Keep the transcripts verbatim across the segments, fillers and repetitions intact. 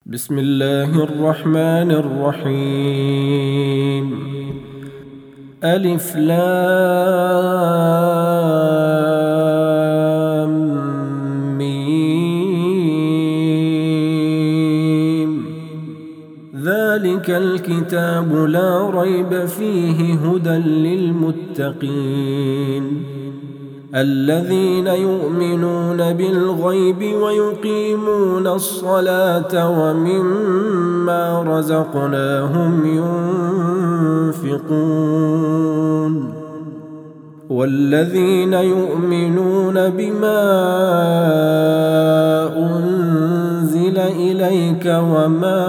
بسم الله الرحمن الرحيم. ألف لام ميم. ذلك الكتاب لا ريب فيه هدى للمتقين الذين يؤمنون بالغيب ويقيمون الصلاة ومما رزقناهم ينفقون والذين يؤمنون بما أنزل إليك وما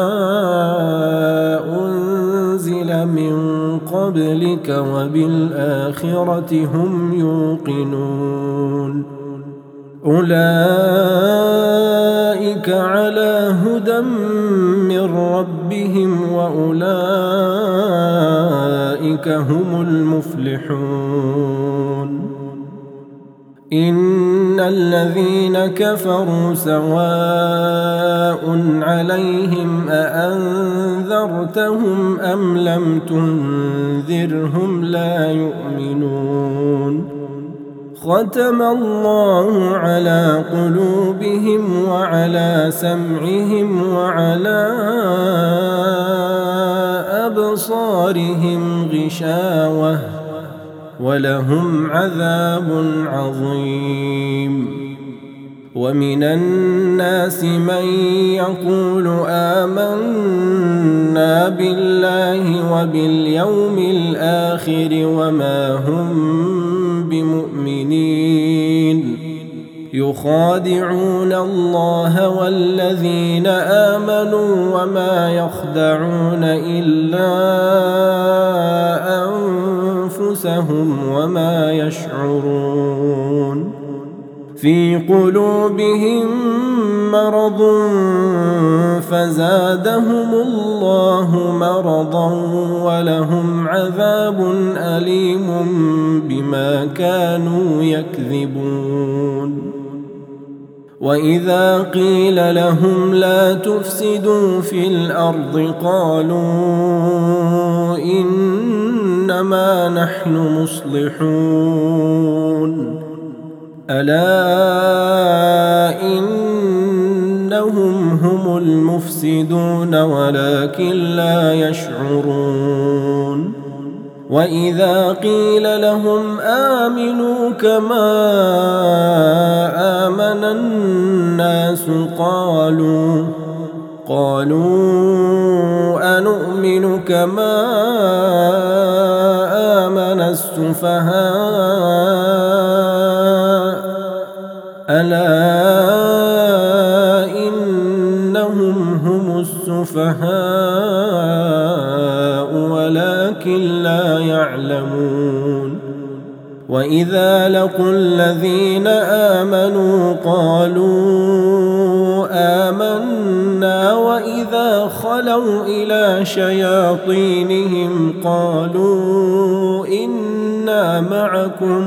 أنزل من قبلك وبالآخرة هم يوقنون أولئك على هدى من ربهم وأولئك هم المفلحون. إن الذين كفروا سواء عليهم أأنذرتهم أم لم تنذرهم لا يؤمنون. ختم الله على قلوبهم وعلى سمعهم وعلى أبصارهم غشاوة ولهم عذاب عظيم. ومن الناس من يقول آمنا بالله وباليوم الآخر وما هم بمؤمنين يخادعون الله والذين آمنوا وما يخدعون إلا أنفسهم وما يشعرون. في قلوبهم مرض فزادهم الله مرضا ولهم عذاب أليم بما كانوا يكذبون. وإذا قيل لهم لا تفسدوا في الأرض قالوا إنما نحن مصلحون ألا إنهم هم المفسدون ولكن لا يشعرون. وإذا قيل لهم آمنوا كما آمن الناس قالوا قالوا أنؤمن كما آمن السفهاء ألا إنهم هم السفهاء ولكن لا يعلمون. وإذا لقوا الذين آمنوا قالوا آمنا وإذا خلوا إلى شياطينهم قالوا إنا معكم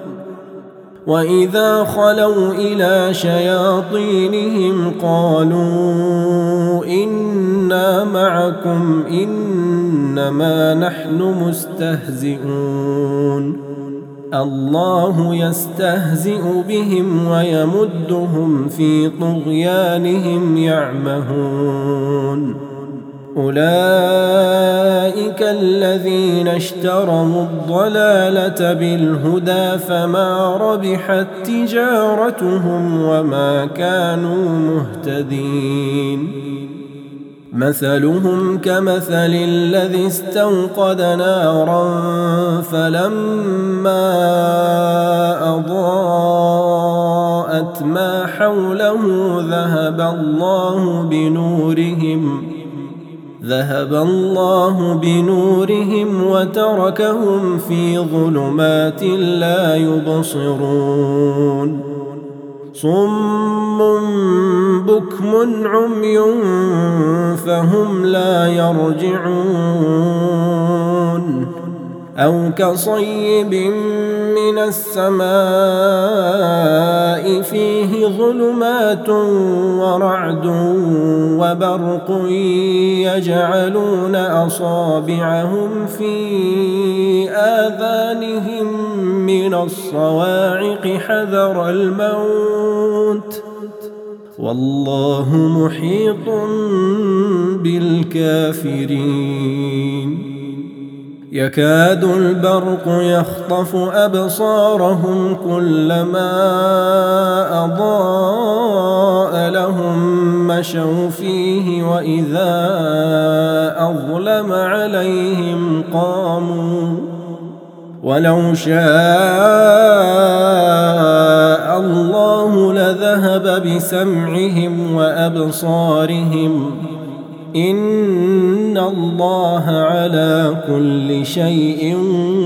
وإذا خلوا إلى شياطينهم قالوا إنا معكم إنما نحن مستهزئون. الله يستهزئ بهم ويمدهم في طغيانهم يعمهون. أولئك الذين اشتروا الضلالة بالهدى فما ربحت تجارتهم وما كانوا مهتدين. مثلهم كمثل الذي استوقد نارا فلما أضاءت ما حوله ذهب الله بنورهم ذهب الله بنورهم وتركهم في ظلمات لا يبصرون. صم بكم عمي فهم لا يرجعون أو كصيب من السماء فيه ظلمات ورعد وبرق يجعلون أصابعهم في آذانهم من الصواعق حذر الموت والله محيط بالكافرين يكاد البرق يخطف أبصارهم كلما أضاء لهم مشوا فيه وإذا أظلم عليهم قاموا ولو شاء الله لذهب بسمعهم وأبصارهم إن الله على كل شيء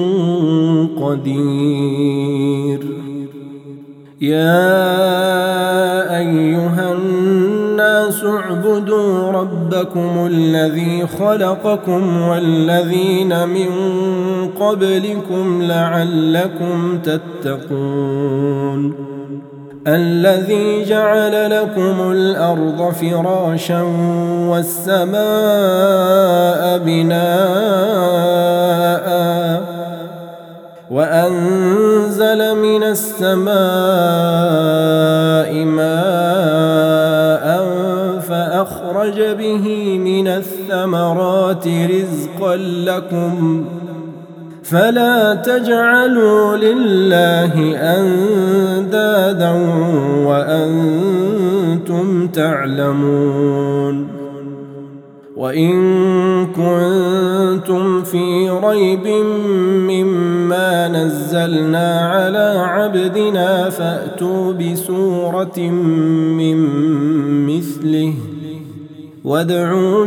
قدير يا أيها الناس اعبدوا ربكم الذي خلقكم والذين من قبلكم لعلكم تتقون الذي جعل لكم الأرض فراشا والسماء بناء وأنزل من السماء ماء فأخرج به من الثمرات رزقا لكم فلا تجعلوا لله أندادا وأنتم تعلمون وإن كنتم في ريب مما نزلنا على عبدنا فأتوا بسورة من مثله وادعوا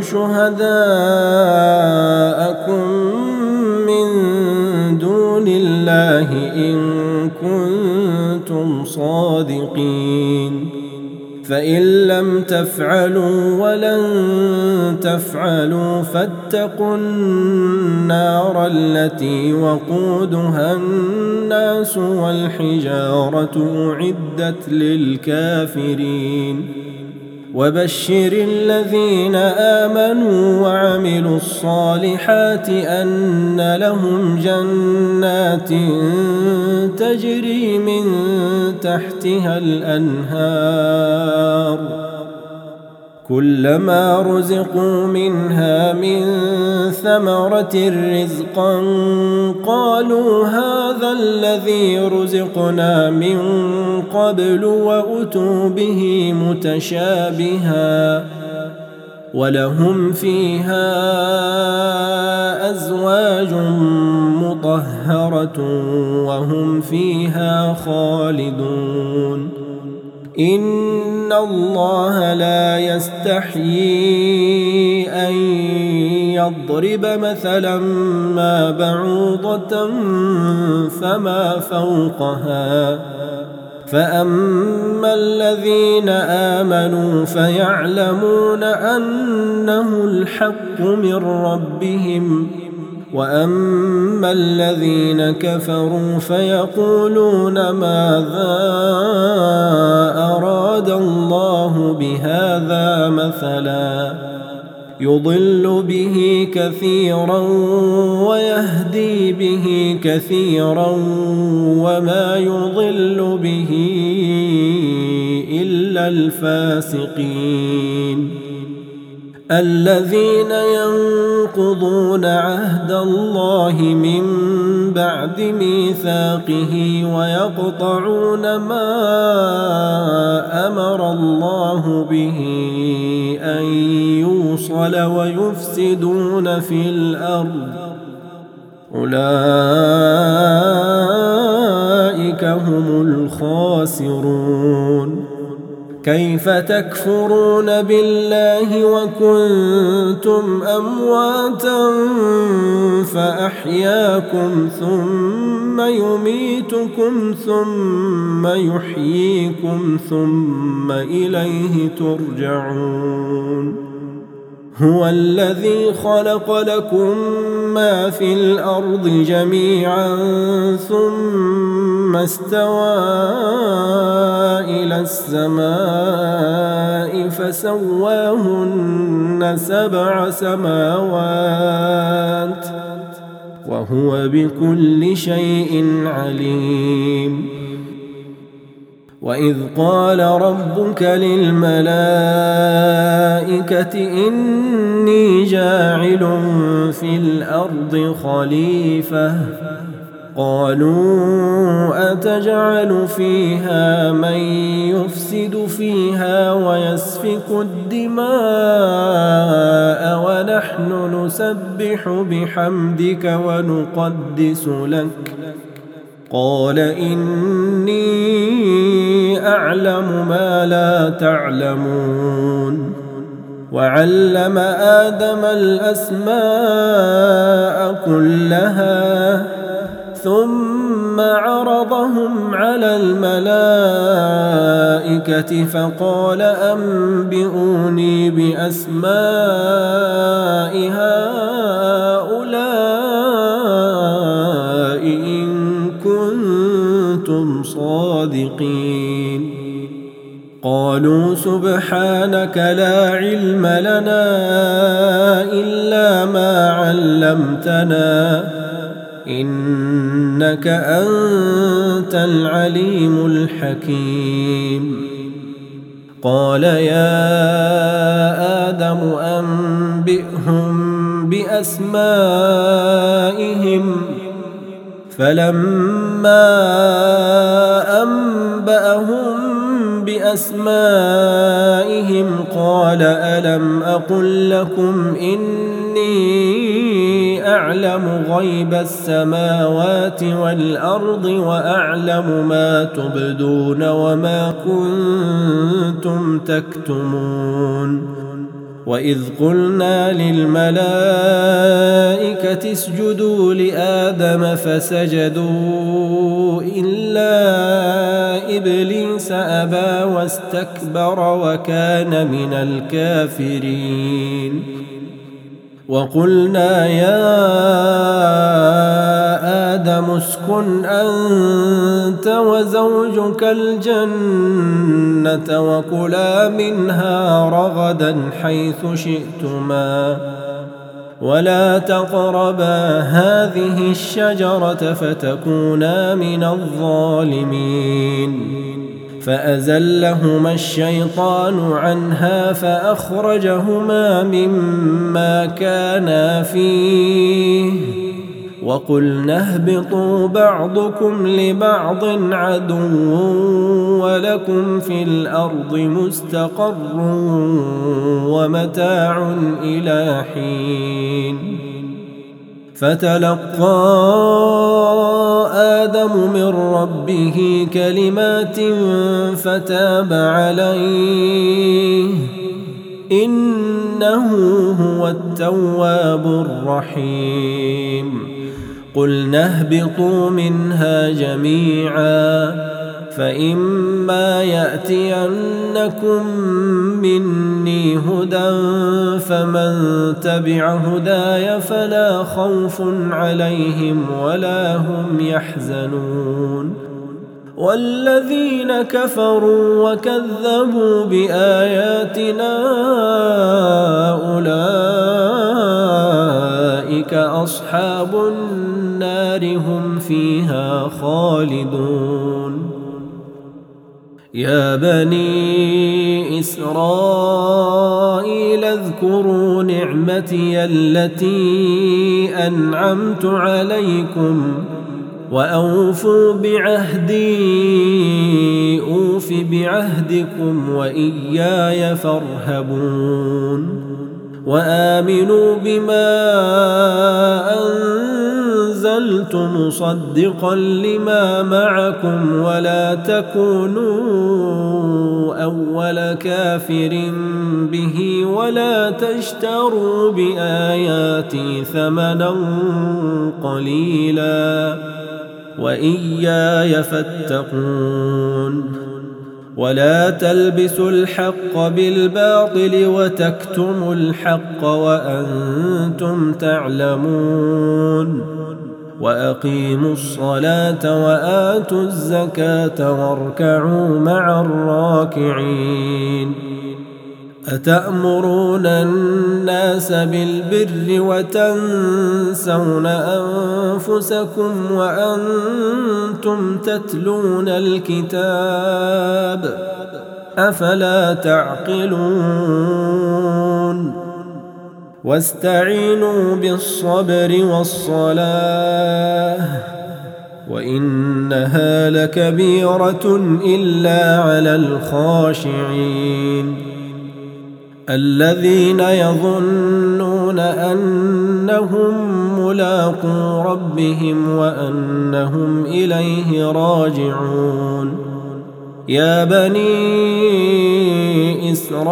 شهداءكم من دون الله إن كنتم صادقين فإن لم تفعلوا ولن تفعلوا فاتقوا النار التي وقودها الناس والحجارة أعدت للكافرين وبشر الذين آمنوا وعملوا الصالحات أن لهم جنات تجري من تحتها الأنهار كلما رزقوا منها من ثمرة رزقا قالوا هذا الذي رزقنا من قبل وأتوا به متشابها ولهم فيها أزواج مطهرة وهم فيها خالدون إن الله لا يستحيي أن يضرب مثلا ما بعوضة فما فوقها فأما الذين آمنوا فيعلمون أنه الحق من ربهم وأما الذين كفروا فيقولون ماذا أراد الله بهذا مثلا يضل به كثيرا ويهدي به كثيرا وما يضل به إلا الفاسقين الذين ينقضون عهد الله من بعد ميثاقه ويقطعون ما أمر الله به أن يوصل ويفسدون في الأرض أولئك هم الخاسرون كيف تكفرون بالله وكنتم أمواتا فأحياكم ثم يميتكم ثم يحييكم ثم إليه ترجعون هو الذي خلق لكم ما في الأرض جميعا ثم استوى إلى السماء فسواهن سبع سماوات وهو بكل شيء عليم. وإذ قال ربك للملائكة إني جاعل في الأرض خليفة قالوا أتجعل فيها من يفسد فيها ويسفك الدماء ونحن نسبح بحمدك ونقدس لك قال إني أعلم ما لا تعلمون. وعلم آدم الأسماء كلها ثم عرضهم على الملائكة فقال أنبئوني بأسماء هؤلاء إن كنتم صادقين. قالوا سبحانك لا علم لنا إلا ما علمتنا إنك أنت العليم الحكيم. قال يا آدم أنبئهم بأسمائهم فلما أنبأهم بأسمائهم قال ألم أقل لكم إني أعلم غيب السماوات والأرض وأعلم ما تبدون وما كنتم تكتمون. وإذ قلنا للملائكة اسجدوا لآدم فسجدوا إلا إبليس أبى واستكبر وكان من الكافرين. وقلنا يا آدم اسكن أنت وزوجك الجنة وكلا منها رغدا حيث شئتما ولا تقربا هذه الشجرة فتكونا من الظالمين. فأزلهما الشيطان عنها فأخرجهما مما كانا فيه وقلنا اهبطوا بعضكم لبعض عدو ولكم في الأرض مستقر ومتاع إلى حين. فتلقى آدم من ربه كلمات فتاب عليه إنه هو التواب الرحيم. قلنا اهبطوا منها جميعا فإما يأتينكم مني هدى فمن تبع هداي فلا خوف عليهم ولا هم يحزنون. والذين كفروا وكذبوا بآياتنا أولئك أصحاب النار هم فيها خالدون. يا بني إسرائيل اذكروا نعمتي التي أنعمت عليكم وأوفوا بعهدي أوف بعهدكم وإياي فارهبون. وآمنوا بما أنزلت مصدقا لما معكم ولا تكونوا أول كافر به ولا تشتروا بآياتي ثمنا قليلا وإياي فاتقون. ولا تلبسوا الحق بالباطل وتكتموا الحق وأنتم تعلمون وأقيموا الصلاة وآتوا الزكاة واركعوا مع الراكعين أتأمرون الناس بالبر وتنسون أنفسكم وأنتم تتلون الكتاب أفلا تعقلون واستعينوا بالصبر والصلاة وإنها لكبيرة إلا على الخاشعين الذين يظنون أنهم ملاقو ربهم وأنهم إليه راجعون يا بني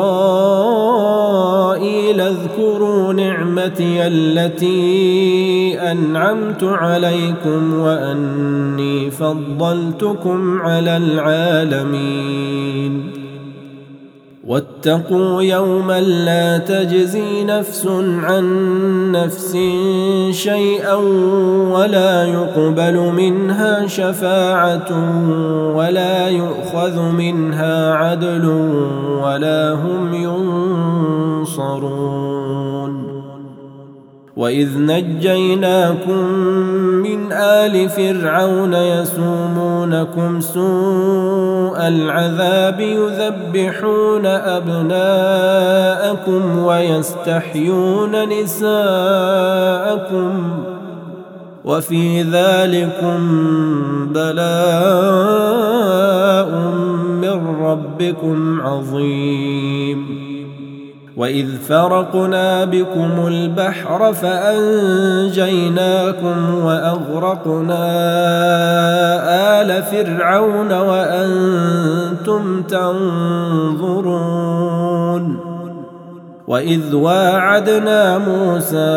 إسرائيل اذكروا نعمتي التي أنعمت عليكم وأني فضلتكم على العالمين واتقوا يوما لا تجزي نفس عن نفس شيئا ولا يقبل منها شفاعة ولا يؤخذ منها عدل ولا هم ينصرون وإذ نجيناكم من آل فرعون يسومونكم سوء العذاب يذبحون أبناءكم ويستحيون نساءكم وفي ذلكم بلاء من ربكم عظيم وإذ فرقنا بكم البحر فأنجيناكم وأغرقنا آل فرعون وأنتم تنظرون وإذ واعدنا موسى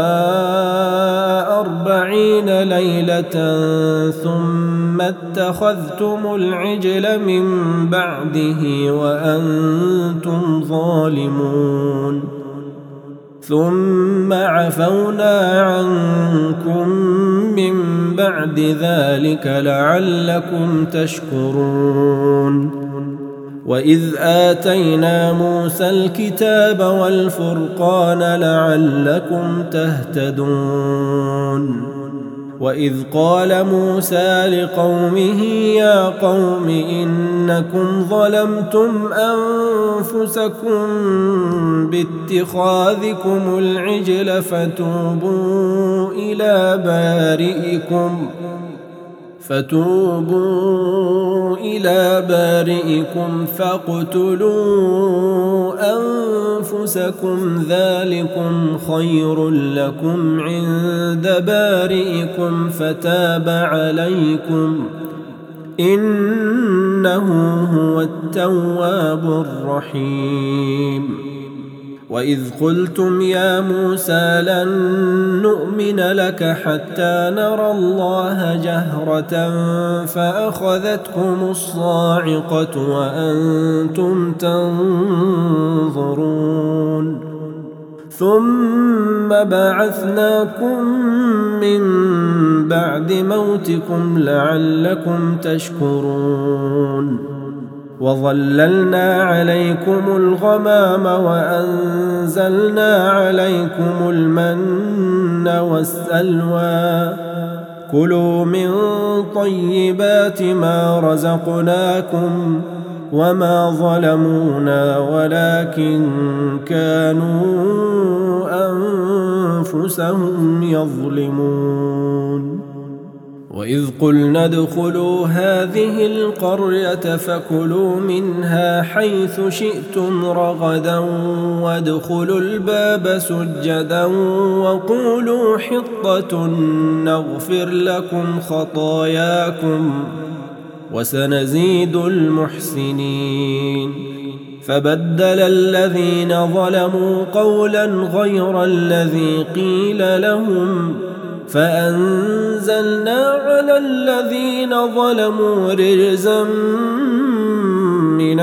أربعين ليلة ثم اتخذتم العجل من بعده وأنتم ظالمون ثم عفونا عنكم من بعد ذلك لعلكم تشكرون وإذ آتينا موسى الكتاب والفرقان لعلكم تهتدون وإذ قال موسى لقومه يا قوم إنكم ظلمتم أنفسكم باتخاذكم العجل فتوبوا إلى بارئكم فتوبوا إلى بارئكم فاقتلوا أنفسكم ذلكم خير لكم عند بارئكم فتاب عليكم إنه هو التواب الرحيم وإذ قلتم يا موسى لن نؤمن لك حتى نرى الله جهرة فأخذتكم الصاعقة وأنتم تنظرون ثم بعثناكم من بعد موتكم لعلكم تشكرون وظللنا عليكم الغمام وأنزلنا عليكم المن والسلوى كلوا من طيبات ما رزقناكم وما ظلمونا ولكن كانوا أنفسهم يظلمون وإذ قلنا ادخلوا هذه القرية فكلوا منها حيث شئتم رغدا وادخلوا الباب سجدا وقولوا حطة نغفر لكم خطاياكم وسنزيد المحسنين فبدل الذين ظلموا قولا غير الذي قيل لهم فأنزلنا على الذين ظلموا رجزا من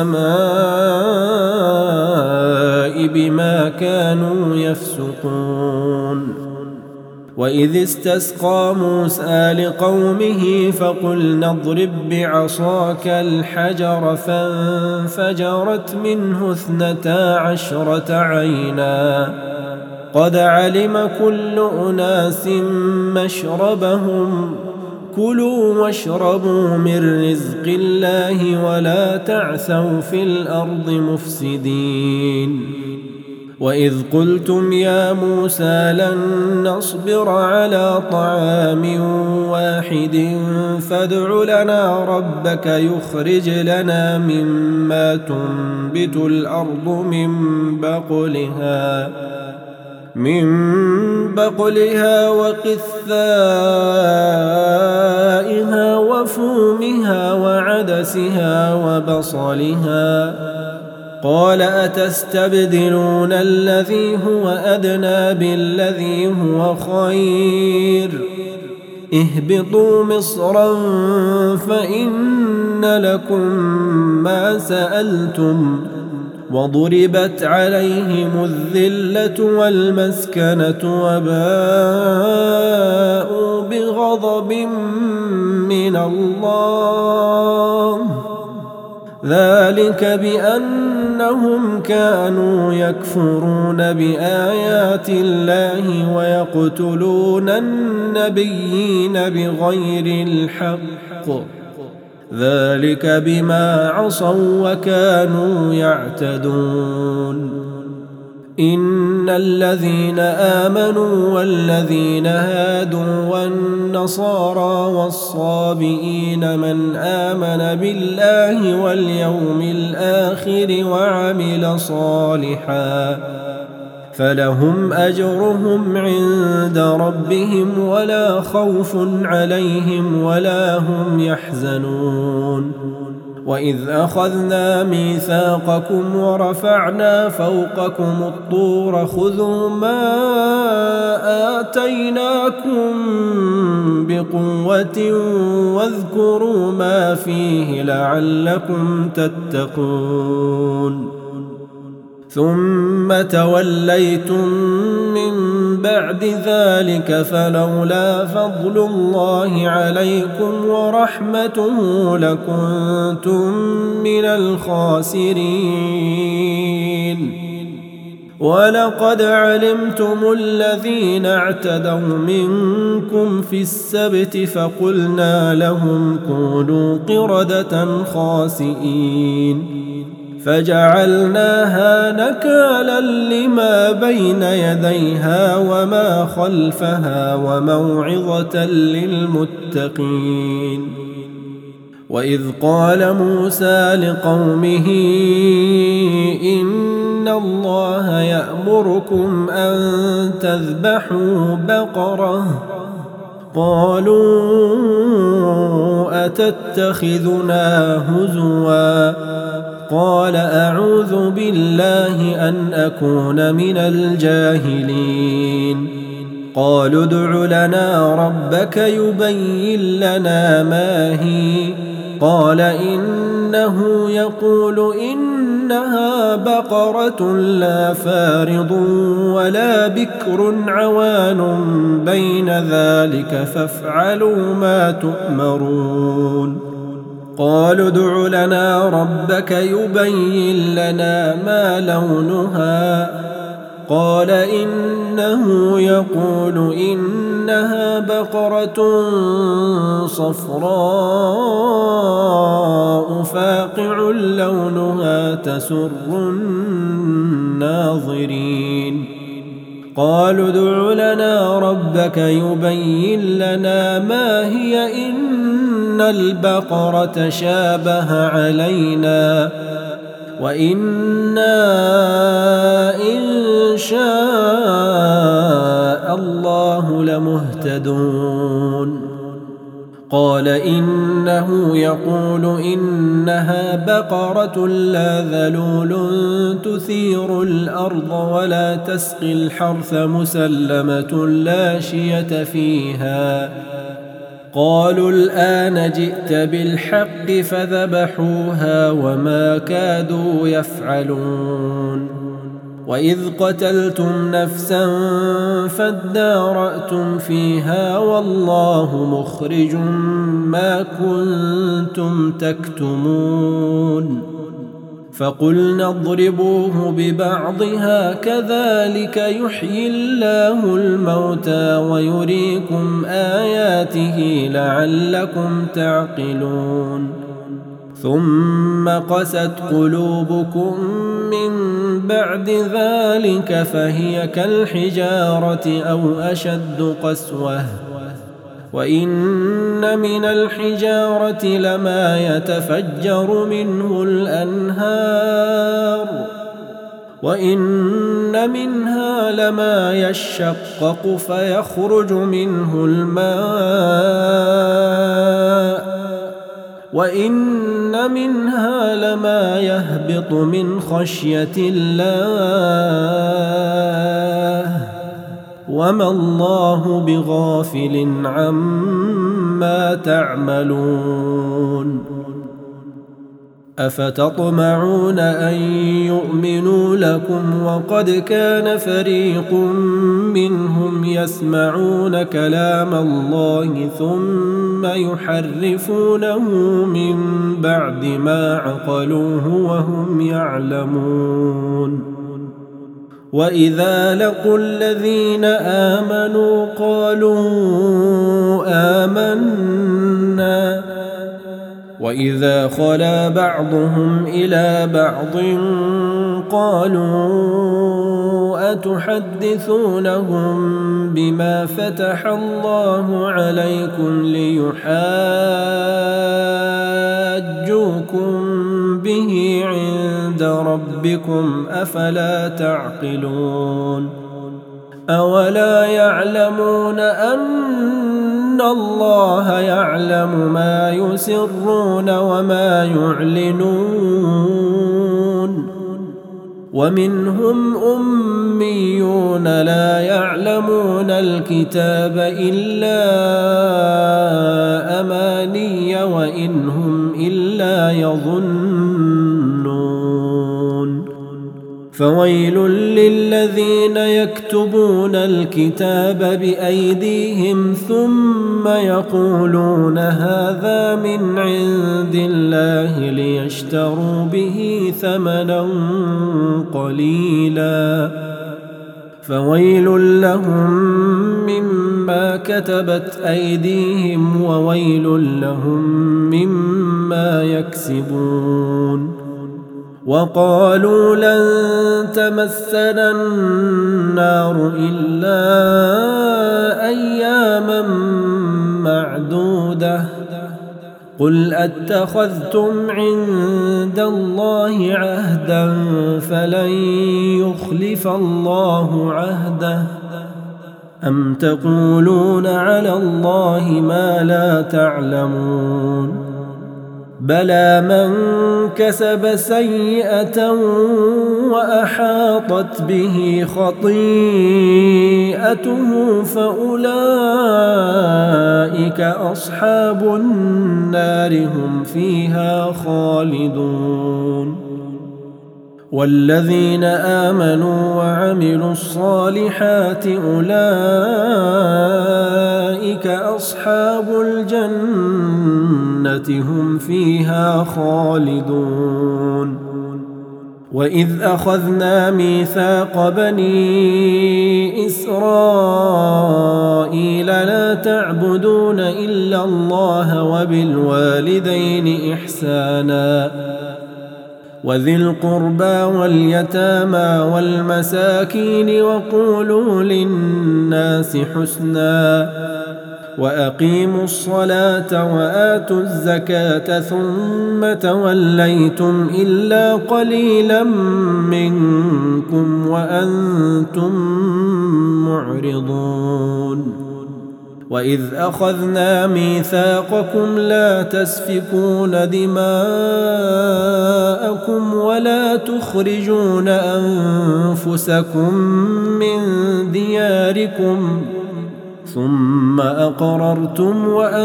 السماء بما كانوا يفسقون. وإذ استسقى موسى لقومه فقلنا اضرب بعصاك الحجر فانفجرت منه اثنتا عشرة عينا قد علم كل أناس مشربهم كلوا واشربوا من رزق الله ولا تعثوا في الأرض مفسدين. وإذ قلتم يا موسى لن نصبر على طعام واحد فادع لنا ربك يخرج لنا مما تنبت الأرض من بقلها من بقلها وقثائها وفومها وعدسها وبصلها قال أتستبدلون الذي هو أدنى بالذي هو خير اهبطوا مصرا فإن لكم ما سألتم وضربت عليهم الذلة والمسكنة وباءوا بغضب من الله ذلك بأنهم كانوا يكفرون بآيات الله ويقتلون النبيين بغير الحق ذلك بما عصوا وكانوا يعتدون. إن الذين آمنوا والذين هادوا والنصارى والصابئين من آمن بالله واليوم الآخر وعمل صالحا فلهم أجرهم عند ربهم ولا خوف عليهم ولا هم يحزنون. وإذ أخذنا ميثاقكم ورفعنا فوقكم الطور خذوا ما آتيناكم بقوة واذكروا ما فيه لعلكم تتقون. ثم توليتم من بعد ذلك فلولا فضل الله عليكم ورحمته لكنتم من الخاسرين. ولقد علمتم الذين اعتدوا منكم في السبت فقلنا لهم كونوا قردة خاسئين فجعلناها نكالا لما بين يديها وما خلفها وموعظة للمتقين. وإذ قال موسى لقومه إن الله يأمركم أن تذبحوا بقرة قالوا أتتخذنا هزوا قال أعوذ بالله أن أكون من الجاهلين. قالوا ادع لنا ربك يبين لنا ما هي قال إنه يقول إنها بقرة لا فارض ولا بكر عوان بين ذلك فافعلوا ما تؤمرون. قالوا ادع لنا ربك يبين لنا ما لونها قال إنه يقول إنها بقرة صفراء فاقع لونها تسر الناظرين. قالوا ادع لنا ربك يبين لنا ما هي إن البقرة شابه علينا وإنا إن شاء الله لمهتدون. قال إنه يقول إنها بقرة لا ذلول تثير الأرض ولا تسقي الحرث مسلمة لا شية فيها قالوا الآن جئت بالحق فذبحوها وما كادوا يفعلون وإذ قتلتم نفسا فادارأتم فيها والله مخرج ما كنتم تكتمون فقلنا اضربوه ببعضها كذلك يحيي الله الموتى ويريكم آياته لعلكم تعقلون ثم قست قلوبكم من بعد ذلك فهي كالحجارة أو أشد قسوة وإن من الحجارة لما يتفجر منه الأنهار وإن منها لما يشقق فيخرج منه الماء وإن منها لما يهبط من خشية الله وما الله بغافل عما تعملون أفتطمعون أن يؤمنوا لكم وقد كان فريق منهم يسمعون كلام الله ثم يحرفونه من بعد ما عقلوه وهم يعلمون وإذا لقوا الذين آمنوا قالوا آمنا وإذا خلا بعضهم إلى بعض قالوا أتحدثونهم بما فتح الله عليكم ليحاجوكم به عند ربكم أفلا تعقلون أولا يعلمون أن الله يعلم ما يسرون وما يعلنون ومنهم أميون لا يعلمون الكتاب إلا أماني وإن هم إلا يظنون فويل للذين يكتبون الكتاب بأيديهم ثم يقولون هذا من عند الله ليشتروا به ثمنا قليلا فويل لهم مما كتبت أيديهم وويل لهم مما يكسبون وقالوا لن تمسنا النار إلا أياما معدودة قل أتخذتم عند الله عهدا فلن يخلف الله عهده أم تقولون على الله ما لا تعلمون بلى من كسب سيئة وأحاطت به خطيئته فأولئك أصحاب النار هم فيها خالدون والذين آمنوا وعملوا الصالحات أولئك أصحاب الجنة هم فيها خالدون وإذ أخذنا ميثاق بني إسرائيل لا تعبدون إلا الله وبالوالدين إحسانا وذي القربى واليتامى والمساكين وقولوا للناس حسنا وأقيموا الصلاة وآتوا الزكاة ثم توليتم إلا قليلا منكم وأنتم معرضون وإذ أخذنا ميثاقكم لا تسفكون دماءكم ولا تخرجون أنفسكم من دياركم ثم أقررتم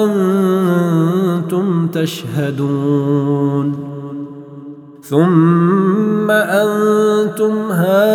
وأنتم تشهدون ثم أنتم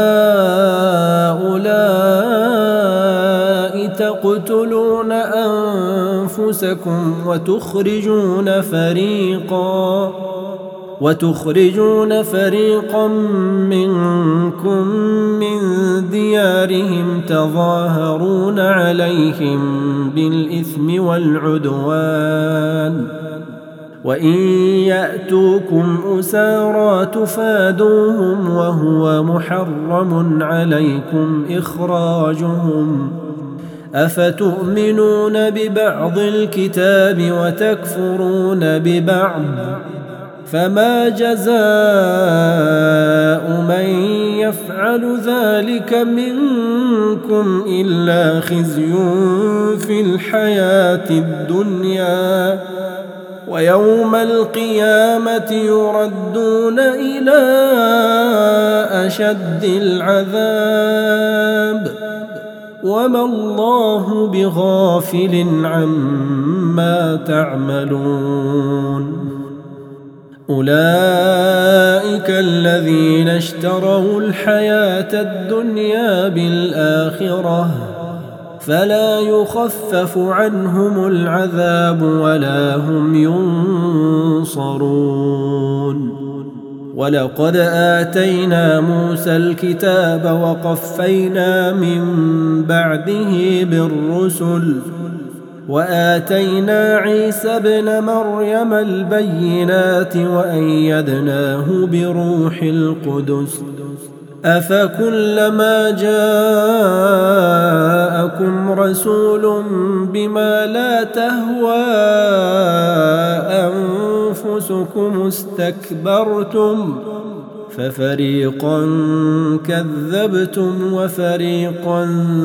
هؤلاء تقتلون أنفسكم وتخرجون فريقا وتخرجون فريقا منكم من ديارهم تظاهرون عليهم بالإثم والعدوان وإن يأتوكم أسارى تفادوهم وهو محرم عليكم إخراجهم أفتؤمنون ببعض الكتاب وتكفرون ببعض فما جزاء من يفعل ذلك منكم إلا خزي في الحياة الدنيا ويوم القيامة يردون إلى أشد العذاب وما الله بغافل عما تعملون أولئك الذين اشتروا الحياة الدنيا بالآخرة فلا يخفف عنهم العذاب ولا هم ينصرون ولقد آتينا موسى الكتاب وقفينا من بعده بالرسل وآتينا عيسى ابن مريم البينات وأيدناه بروح القدس أفكلما جاءكم رسول بما لا تهوى أنفسكم استكبرتم ففريقا كذبتم وفريقا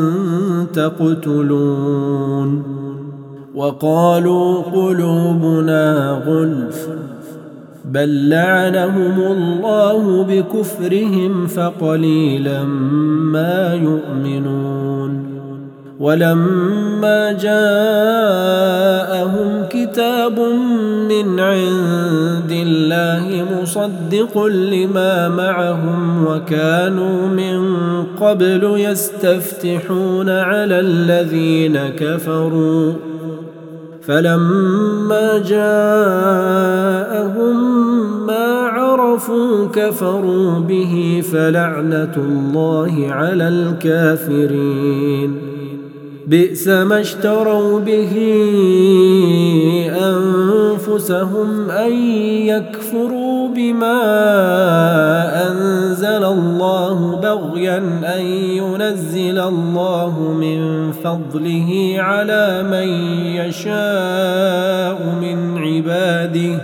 تقتلون وقالوا قلوبنا غلف بل لعنهم الله بكفرهم فقليلا ما يؤمنون ولما جاءهم كتاب من عند الله مصدق لما معهم وكانوا من قبل يستفتحون على الذين كفروا فلما جاءهم ما عرفوا كفروا به فلعنة الله على الكافرين بئس ما اشتروا به أنفسهم أن يكفروا بما أنزل الله بغيا أن ينزل الله من فضله على من يشاء من عباده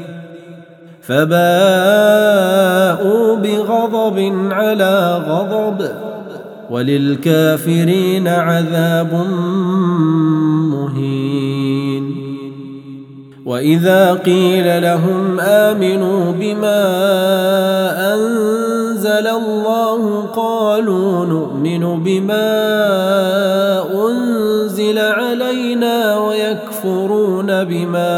فباءوا بغضب على غضب وللكافرين عذاب مهين وإذا قيل لهم آمنوا بما أنزل الله قالوا نؤمن بما أنزل علينا ويكفرون بما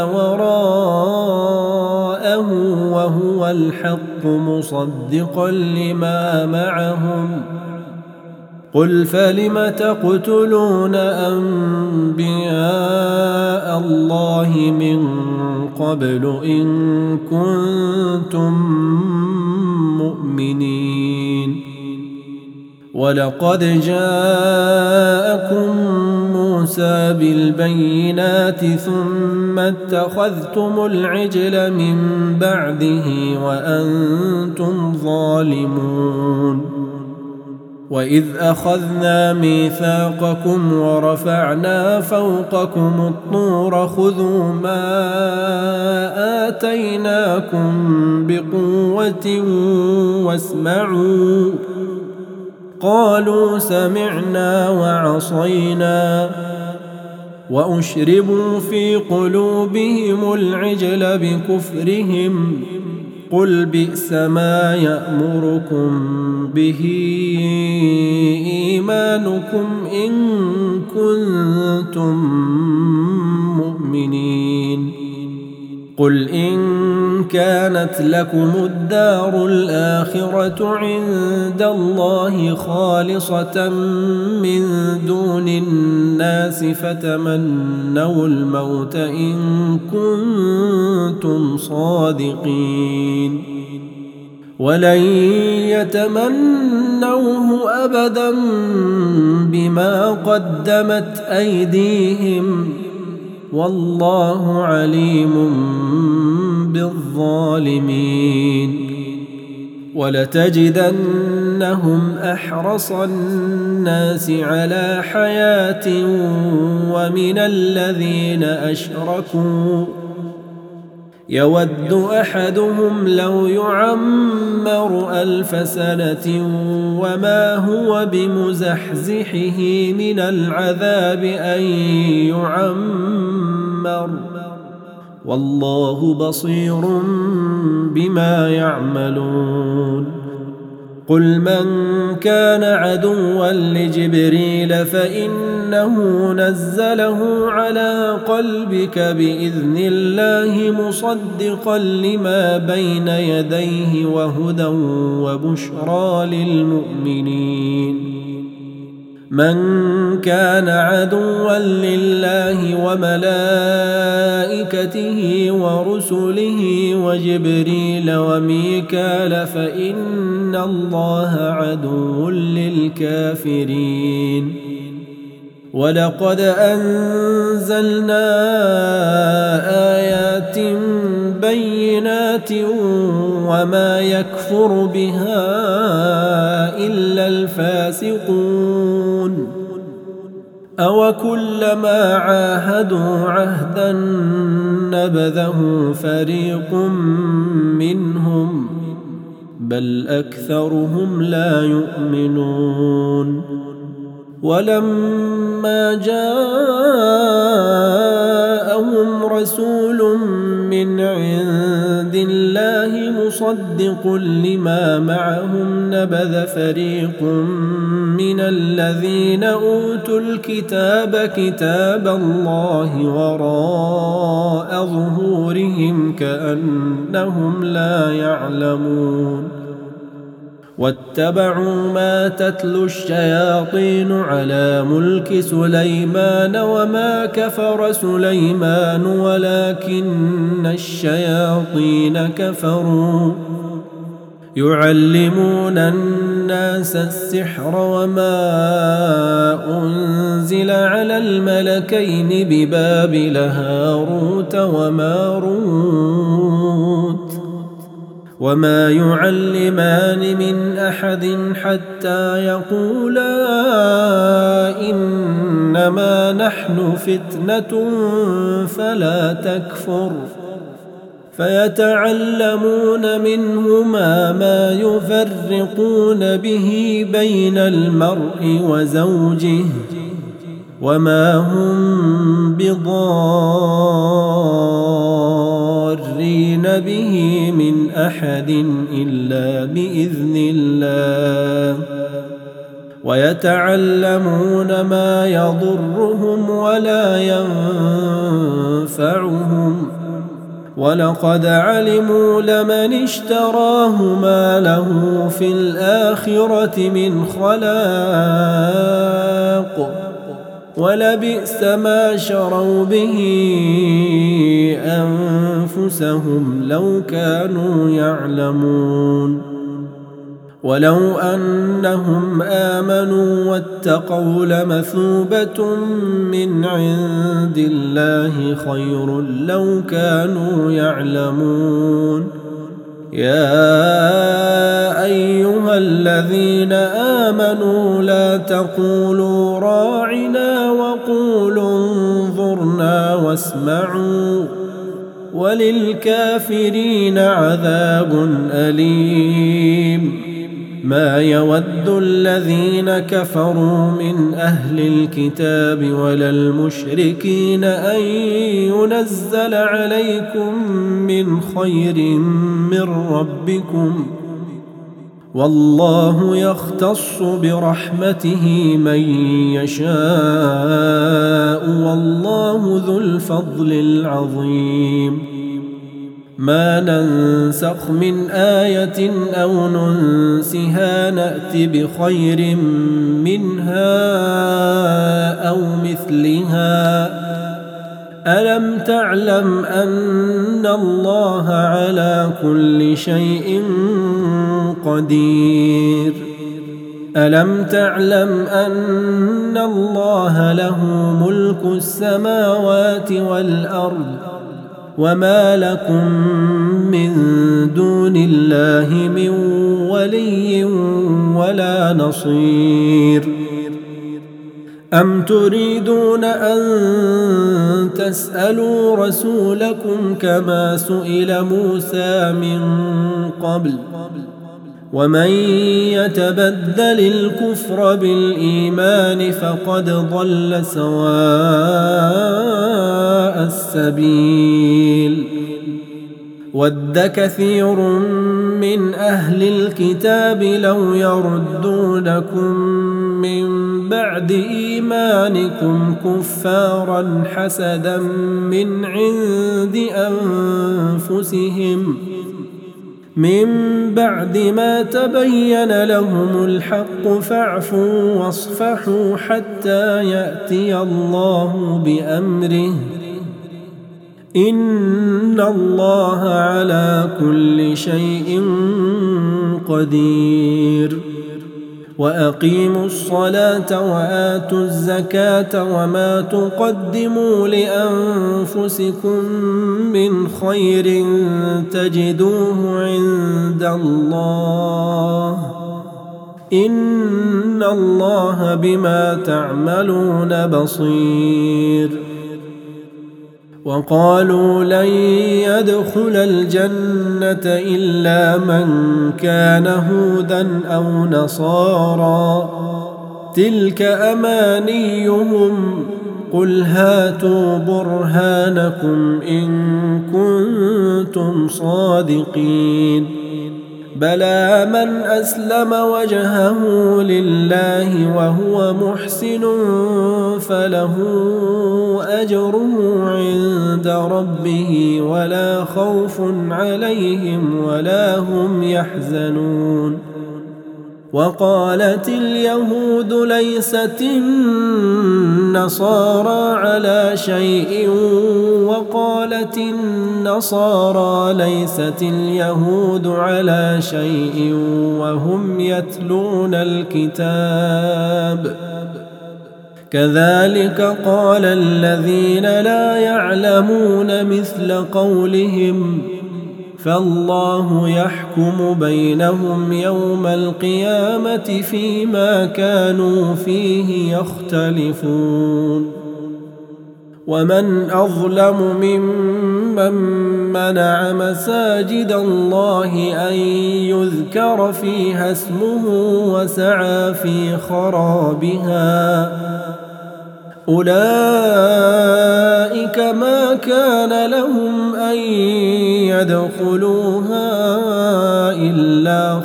وراءه وهو الحق مصدقا لما معهم قل فلم تقتلون أنبياء الله من قبل إن كنتم مؤمنين ولقد جاءكم موسى بالبينات ثم اتخذتم العجل من بعده وأنتم ظالمون وإذ أخذنا ميثاقكم ورفعنا فوقكم الطور خذوا ما آتيناكم بقوة واسمعوا قالوا سمعنا وعصينا وأشربوا في قلوبهم العجل بكفرهم قل بئس ما يأمركم به إيمانكم إن كنتم مؤمنين. قل إن كانت لكم الدار الآخرة عند الله خالصة من دون الناس فتمنوا الموت إن كنتم صادقين، ولن يتمنوه أبدا بما قدمت أيديهم والله عليم بالظالمين. ولتجدنهم أحرص الناس على حياة ومن الذين أشركوا يود أحدهم لو يعمر ألف سنة وما هو بمزحزحه من العذاب أن يعمر والله بصير بما يعملون. قل من كان عدوا لجبريل فإنه نزله على قلبك بإذن الله مصدقا لما بين يديه وهدى وبشرى للمؤمنين. من كان عدوا لله وملائكته ورسله وجبريل وميكال فإن الله عدو للكافرين. ولقد أنزلنا آيات بينات وما يكفر بها إلا الفاسقون. أو كلما عاهدوا عهدا نبذه فريق منهم بل أكثرهم لا يؤمنون. ولما جاءهم رسول من عند الله مصدق لما معهم نبذ فريق من الذين أوتوا الكتاب كتاب الله وراء ظهورهم كأنهم لا يعلمون. واتبعوا ما تتلو الشياطين على ملك سليمان وما كفر سليمان ولكن الشياطين كفروا يعلمون الناس السحر وما أنزل على الملكين ببابل هاروت وماروت وما يعلمان من أحد حتى يقولا إنما نحن فتنة فلا تكفر فيتعلمون منهما ما يفرقون به بين المرء وزوجه وما هم بضارين به من أحد إلا بإذن الله ويتعلمون ما يضرهم ولا ينفعهم ولقد علموا لمن اشتراه ما له في الآخرة من خلاق ولبئس ما شروا به أنفسهم لو كانوا يعلمون. ولو أنهم آمنوا واتقوا لمثوبة من عند الله خير لو كانوا يعلمون. يا أيها الذين آمنوا لا تقولوا راعنا وقولوا انظرنا واسمعوا وللكافرين عذاب أليم. ما يود الذين كفروا من أهل الكتاب ولا المشركين أن ينزل عليكم من خير من ربكم والله يختص برحمته من يشاء والله ذو الفضل العظيم. ما ننسخ من آية أو ننسها نأت بخير منها أو مثلها. ألم تعلم أن الله على كل شيء قدير؟ ألم تعلم أن الله له ملك السماوات والأرض وما لكم من دون الله من ولي ولا نصير؟ أم تريدون أن تسألوا رسولكم كما سئل موسى من قبل؟ ومن يتبدل الكفر بالإيمان فقد ضل سواء السبيل. ود كثير من أهل الكتاب لو يردونكم من بعد إيمانكم كفارا حسدا من عند أنفسهم من بعد ما تبين لهم الحق فاعفوا واصفحوا حتى يأتي الله بأمره إن الله على كل شيء قدير. وأقيموا الصلاة وآتوا الزكاة وما تقدموا لأنفسكم من خير تجدوه عند الله إن الله بما تعملون بصير. وقالوا لن يدخل الجنة إلا من كان هودا أو نصارى تلك أمانيهم قل هاتوا برهانكم إن كنتم صادقين. بلى من أسلم وجهه لله وهو محسن فله أجره عند ربه ولا خوف عليهم ولا هم يحزنون. وقالت اليهود ليست النصارى على شيء وقالت النصارى ليست اليهود على شيء وهم يتلون الكتاب كذلك قال الذين لا يعلمون مثل قولهم فالله يحكم بينهم يوم القيامة فيما كانوا فيه يختلفون. ومن أظلم ممن منع مساجد الله أن يذكر فيها اسمه وسعى في خرابها أولئك ما كان لهم أن يدخلوها إلا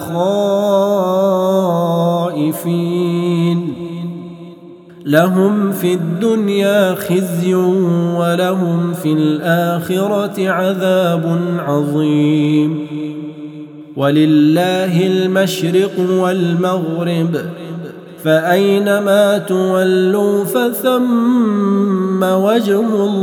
خائفين لهم في الدنيا خزي ولهم في الآخرة عذاب عظيم. ولله المشرق والمغرب فأينما تولوا فثم وجه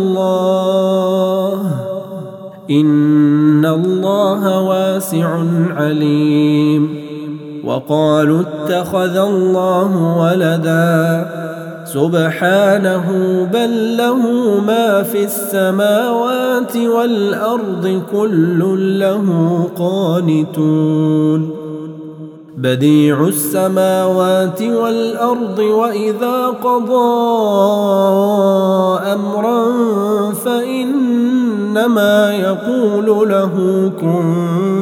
الله إن الله واسع عليم. وقالوا اتخذ الله ولدا سبحانه بل له ما في السماوات والأرض كل له قانتون. بديع السماوات والأرض وإذا قضى أمرا فإنما يقول له كن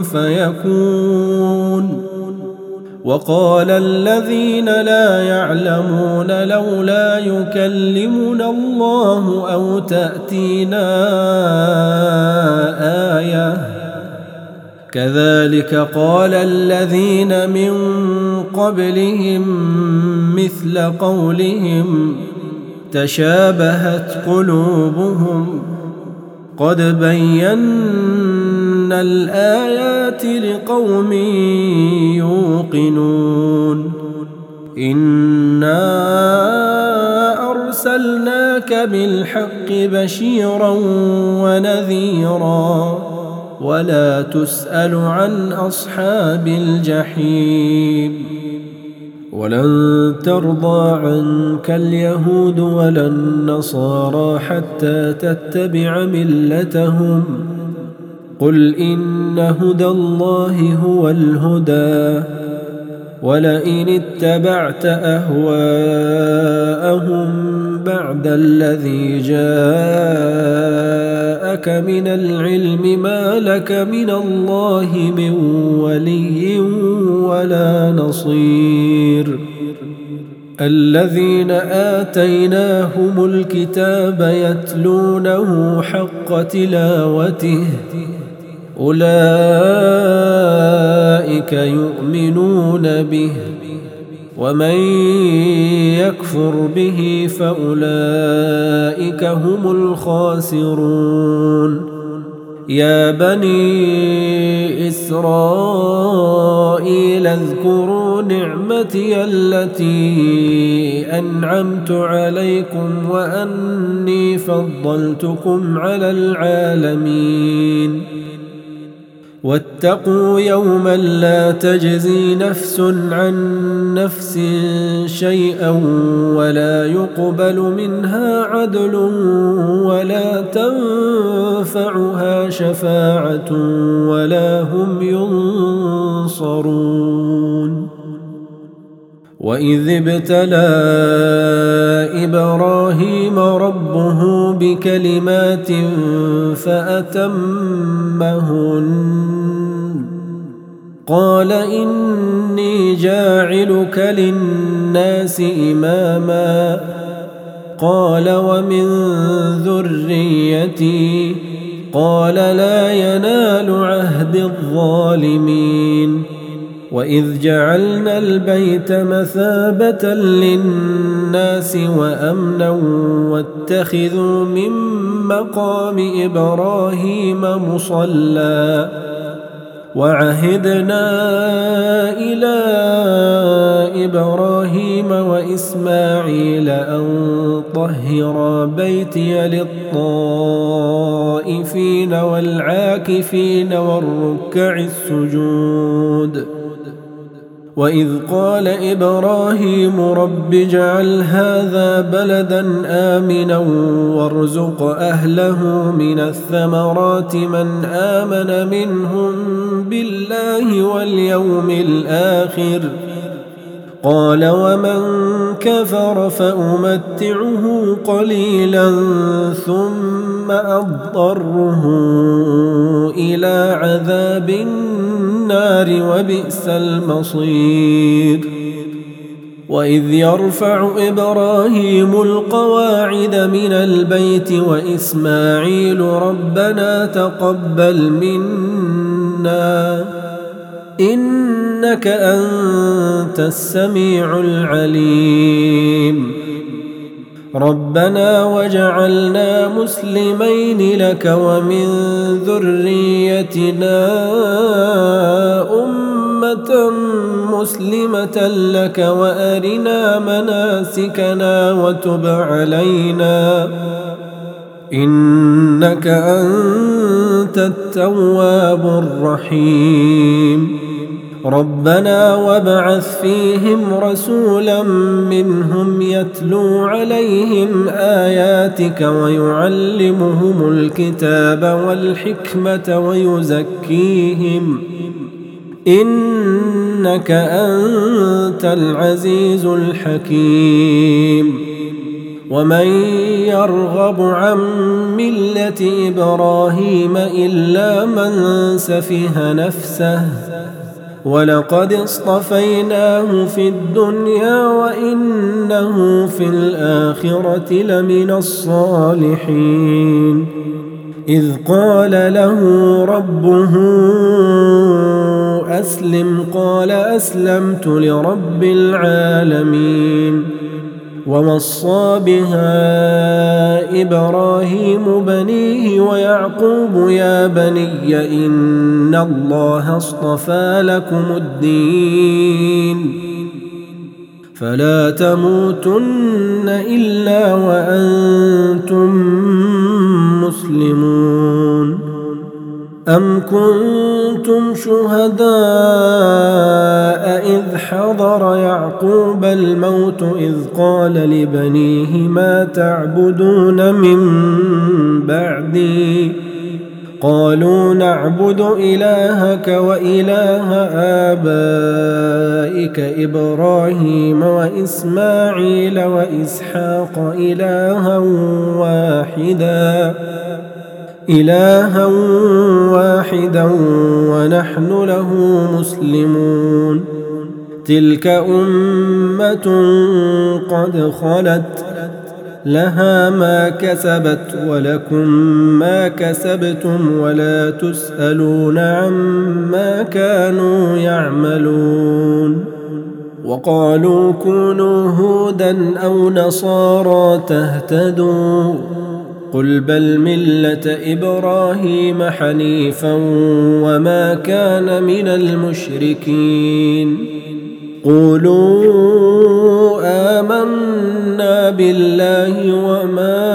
فيكون. وقال الذين لا يعلمون لولا يكلمنا الله أو تأتينا آية كذلك قال الذين من قبلهم مثل قولهم تشابهت قلوبهم قد بينا الآيات لقوم يوقنون إنا أرسلناك بالحق بشيرا ونذيرا ولا تسأل عن أصحاب الجحيم ولن ترضى عنك اليهود ولا النصارى حتى تتبع ملتهم قل إن هدى الله هو الهدى ولئن اتبعت أهواءهم بعد الذي جاءك من العلم ما لك من الله من ولي ولا نصير الذين آتيناهم الكتاب يتلونه حق تلاوته أولئك يؤمنون به ومن يكفر به فأولئك هم الخاسرون يا بني إسرائيل اذكروا نعمتي التي أنعمت عليكم وأني فضلتكم على العالمين واتقوا يوما لا تجزي نفس عن نفس شيئا ولا يقبل منها عدل ولا تنفعها شفاعة ولا هم ينصرون وإذ ابتلى إبراهيم ربه بكلمات فأتمهن قال إني جاعلك للناس إماما قال ومن ذريتي قال لا ينال عهد الظالمين وإذ جعلنا البيت مثابة للناس وأمنا واتخذوا من مقام إبراهيم مصلى وعهدنا إلى إبراهيم وإسماعيل أن طهرا بيتي للطائفين والعاكفين والركع السجود وإذ قال إبراهيم رب اجعل هذا بلدا آمنا وارزق أهله من الثمرات من آمن منهم بالله واليوم الآخر قال ومن كفر فأمتعه قليلا ثم أضطره إلى عذاب النار وبئس المصير وإذ يرفع إبراهيم القواعد من البيت وإسماعيل ربنا تقبل منا إنك أنت السميع العليم ربنا وجعلنا مسلمين لك ومن ذريتنا أمة مسلمة لك وأرنا مناسكنا وتب علينا إنك أنت التواب الرحيم ربنا وابعث فيهم رسولا منهم يتلو عليهم آياتك ويعلمهم الكتاب والحكمة ويزكيهم إنك أنت العزيز الحكيم ومن يرغب عن ملة إبراهيم إلا من سفه نفسه ولقد اصطفيناه في الدنيا وإنه في الآخرة لمن الصالحين إذ قال له ربه أسلم قال أسلمت لرب العالمين. ووصى بها إبراهيم بنيه ويعقوب يا بني إن الله اصطفى لكم الدين فلا تموتن إلا وأنتم مسلمون. أم كنتم شهداء إذ حضر يعقوب الموت إذ قال لبنيه ما تعبدون من بعدي قالوا نعبد إلهك وإله آبائك إبراهيم وإسماعيل وإسحاق إلها واحدا إلها واحدا ونحن له مسلمون. تلك أمة قد خلت لها ما كسبت ولكم ما كسبتم ولا تسألون عما كانوا يعملون. وقالوا كونوا هودا أو نصارى تهتدوا قل بل ملة إبراهيم حنيفا وما كان من المشركين. قولوا آمنا بالله وما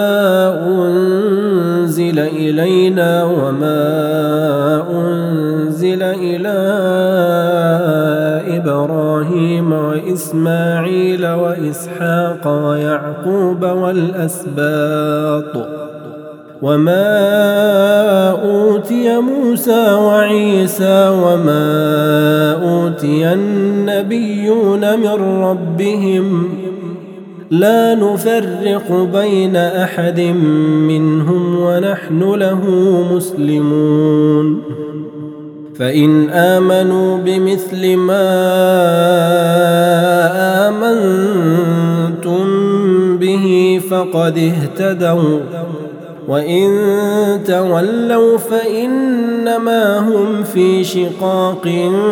أنزل إلينا وما أنزل إلى إبراهيم وإسماعيل وإسحاق ويعقوب والأسباط وما أوتي موسى وعيسى وما أوتي النبيون من ربهم لا نفرق بين أحد منهم ونحن له مسلمون. فإن آمنوا بمثل ما آمنتم به فقد اهتدوا وإن تولوا فإنما هم في شقاق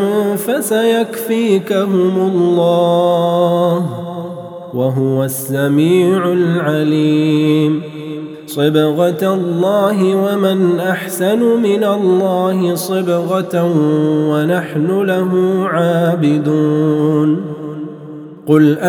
فسيكفيكهم الله وهو السميع العليم. صبغة الله ومن أحسن من الله صبغة ونحن له عابدون. قل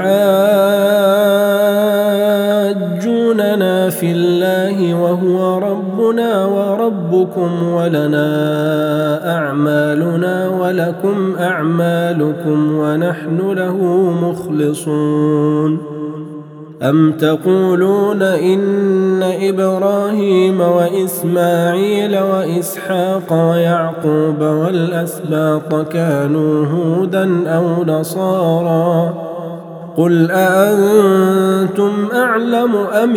أتحاجوننا في الله وهو ربنا وربكم ولنا أعمالنا ولكم أعمالكم ونحن له مخلصون. أم تقولون إن إبراهيم وإسماعيل وإسحاق ويعقوب والأسباط كانوا هودا أو نصارى قل أأنتم أعلم أم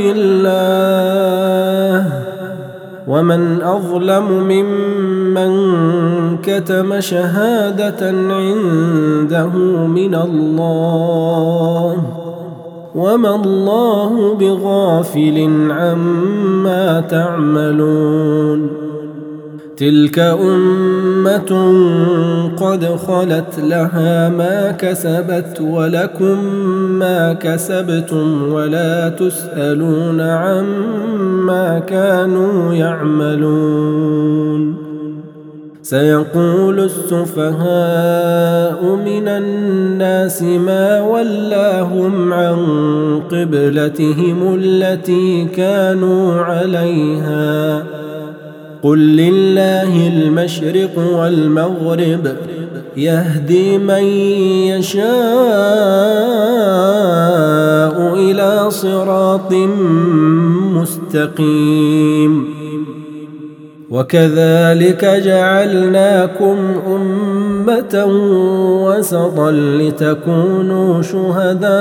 الله ومن أظلم ممن كتم شهادة عنده من الله وما الله بغافل عما تعملون. تلك أمة قد خلت لها ما كسبت ولكم ما كسبتم ولا تسألون عما كانوا يعملون. سيقول السفهاء من الناس ما ولاهم عن قبلتهم التي كانوا عليها قل لله المشرق والمغرب يهدي من يشاء إلى صراط مستقيم. وكذلك جعلناكم أمة وسطا لتكونوا شهداء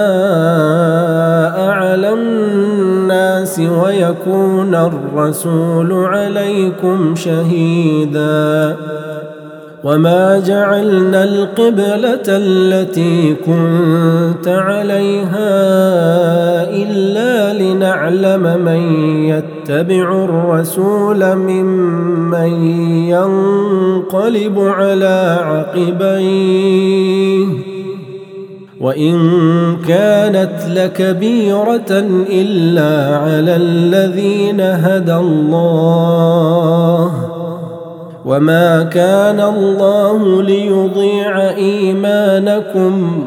على الناس ويكون الرسول عليكم شهيدا وما جعلنا القبلة التي كنت عليها إلا لنعلم من يتبع الرسول ممن ينقلب على عقبيه وإن كانت لكبيرة إلا على الذين هدى الله وما كان الله ليضيع إيمانكم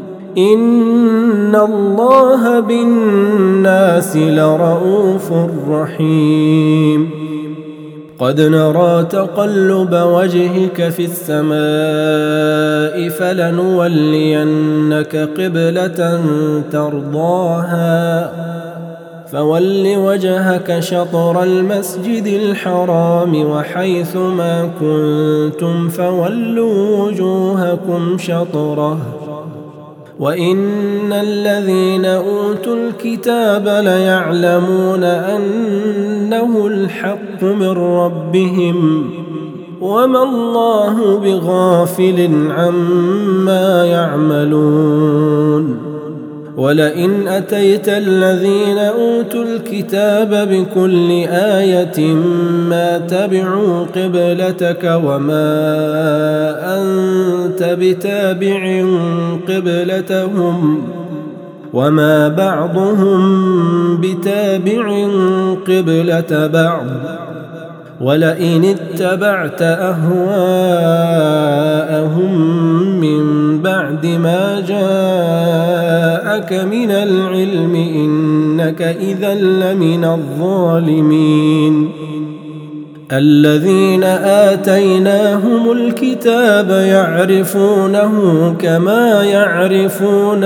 إن الله بالناس لرءوف رحيم قد نرى تقلب وجهك في السماء فلنولينك قبلة ترضاها فول وجهك شطر المسجد الحرام وحيث ما كنتم فولوا وجوهكم شطره وإن الذين أوتوا الكتاب ليعلمون أنه الحق من ربهم وما الله بغافل عما يعملون ولئن أتيت الذين أوتوا الكتاب بكل آية ما تبعوا قبلتك وما أنت بتابع قبلتهم وما بعضهم بتابع قبلة بعض ولئن اتبعت أهواءهم من بعد ما جاءك من العلم إنك إذا لمن الظالمين الذين آتيناهم الكتاب يعرفونه كما يعرفون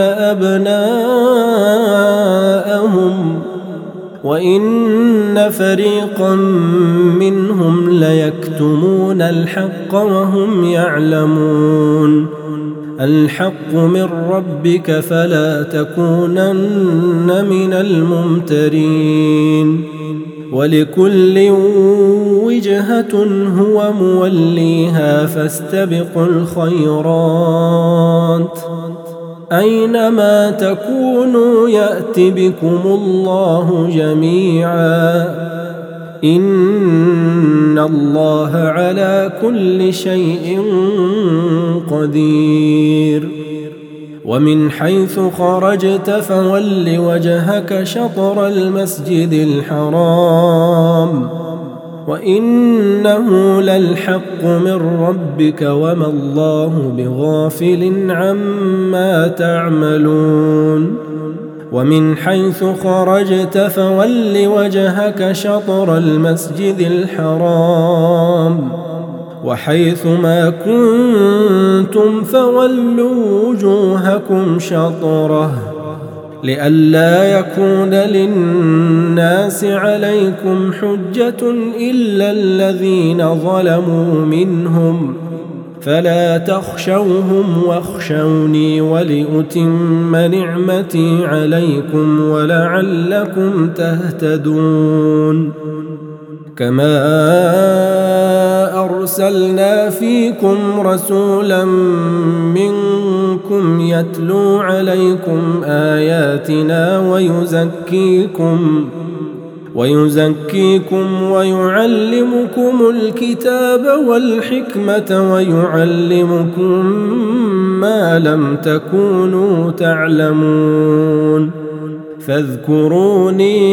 أبناءهم وإن فريقا منهم ليكتمون الحق وهم يعلمون الحق من ربك فلا تكونن من الممترين ولكل وجهة هو موليها فاستبقوا الخيرات أينما تكونوا يأت بكم الله جميعا إن الله على كل شيء قدير ومن حيث خرجت فول وجهك شطر المسجد الحرام وإنه للحق من ربك وما الله بغافل عما تعملون ومن حيث خرجت فول وجهك شطر المسجد الحرام وحيث ما كنتم فولوا وجوهكم شطره لئلا يكون للناس عليكم حجة إلا الذين ظلموا منهم فلا تخشوهم واخشوني ولأتم نعمتي عليكم ولعلكم تهتدون كما أرسلنا فيكم رسولا منكم يتلو عليكم آياتنا ويزكيكم ويزكيكم ويعلمكم الكتاب والحكمة ويعلمكم ما لم تكونوا تعلمون فاذكروني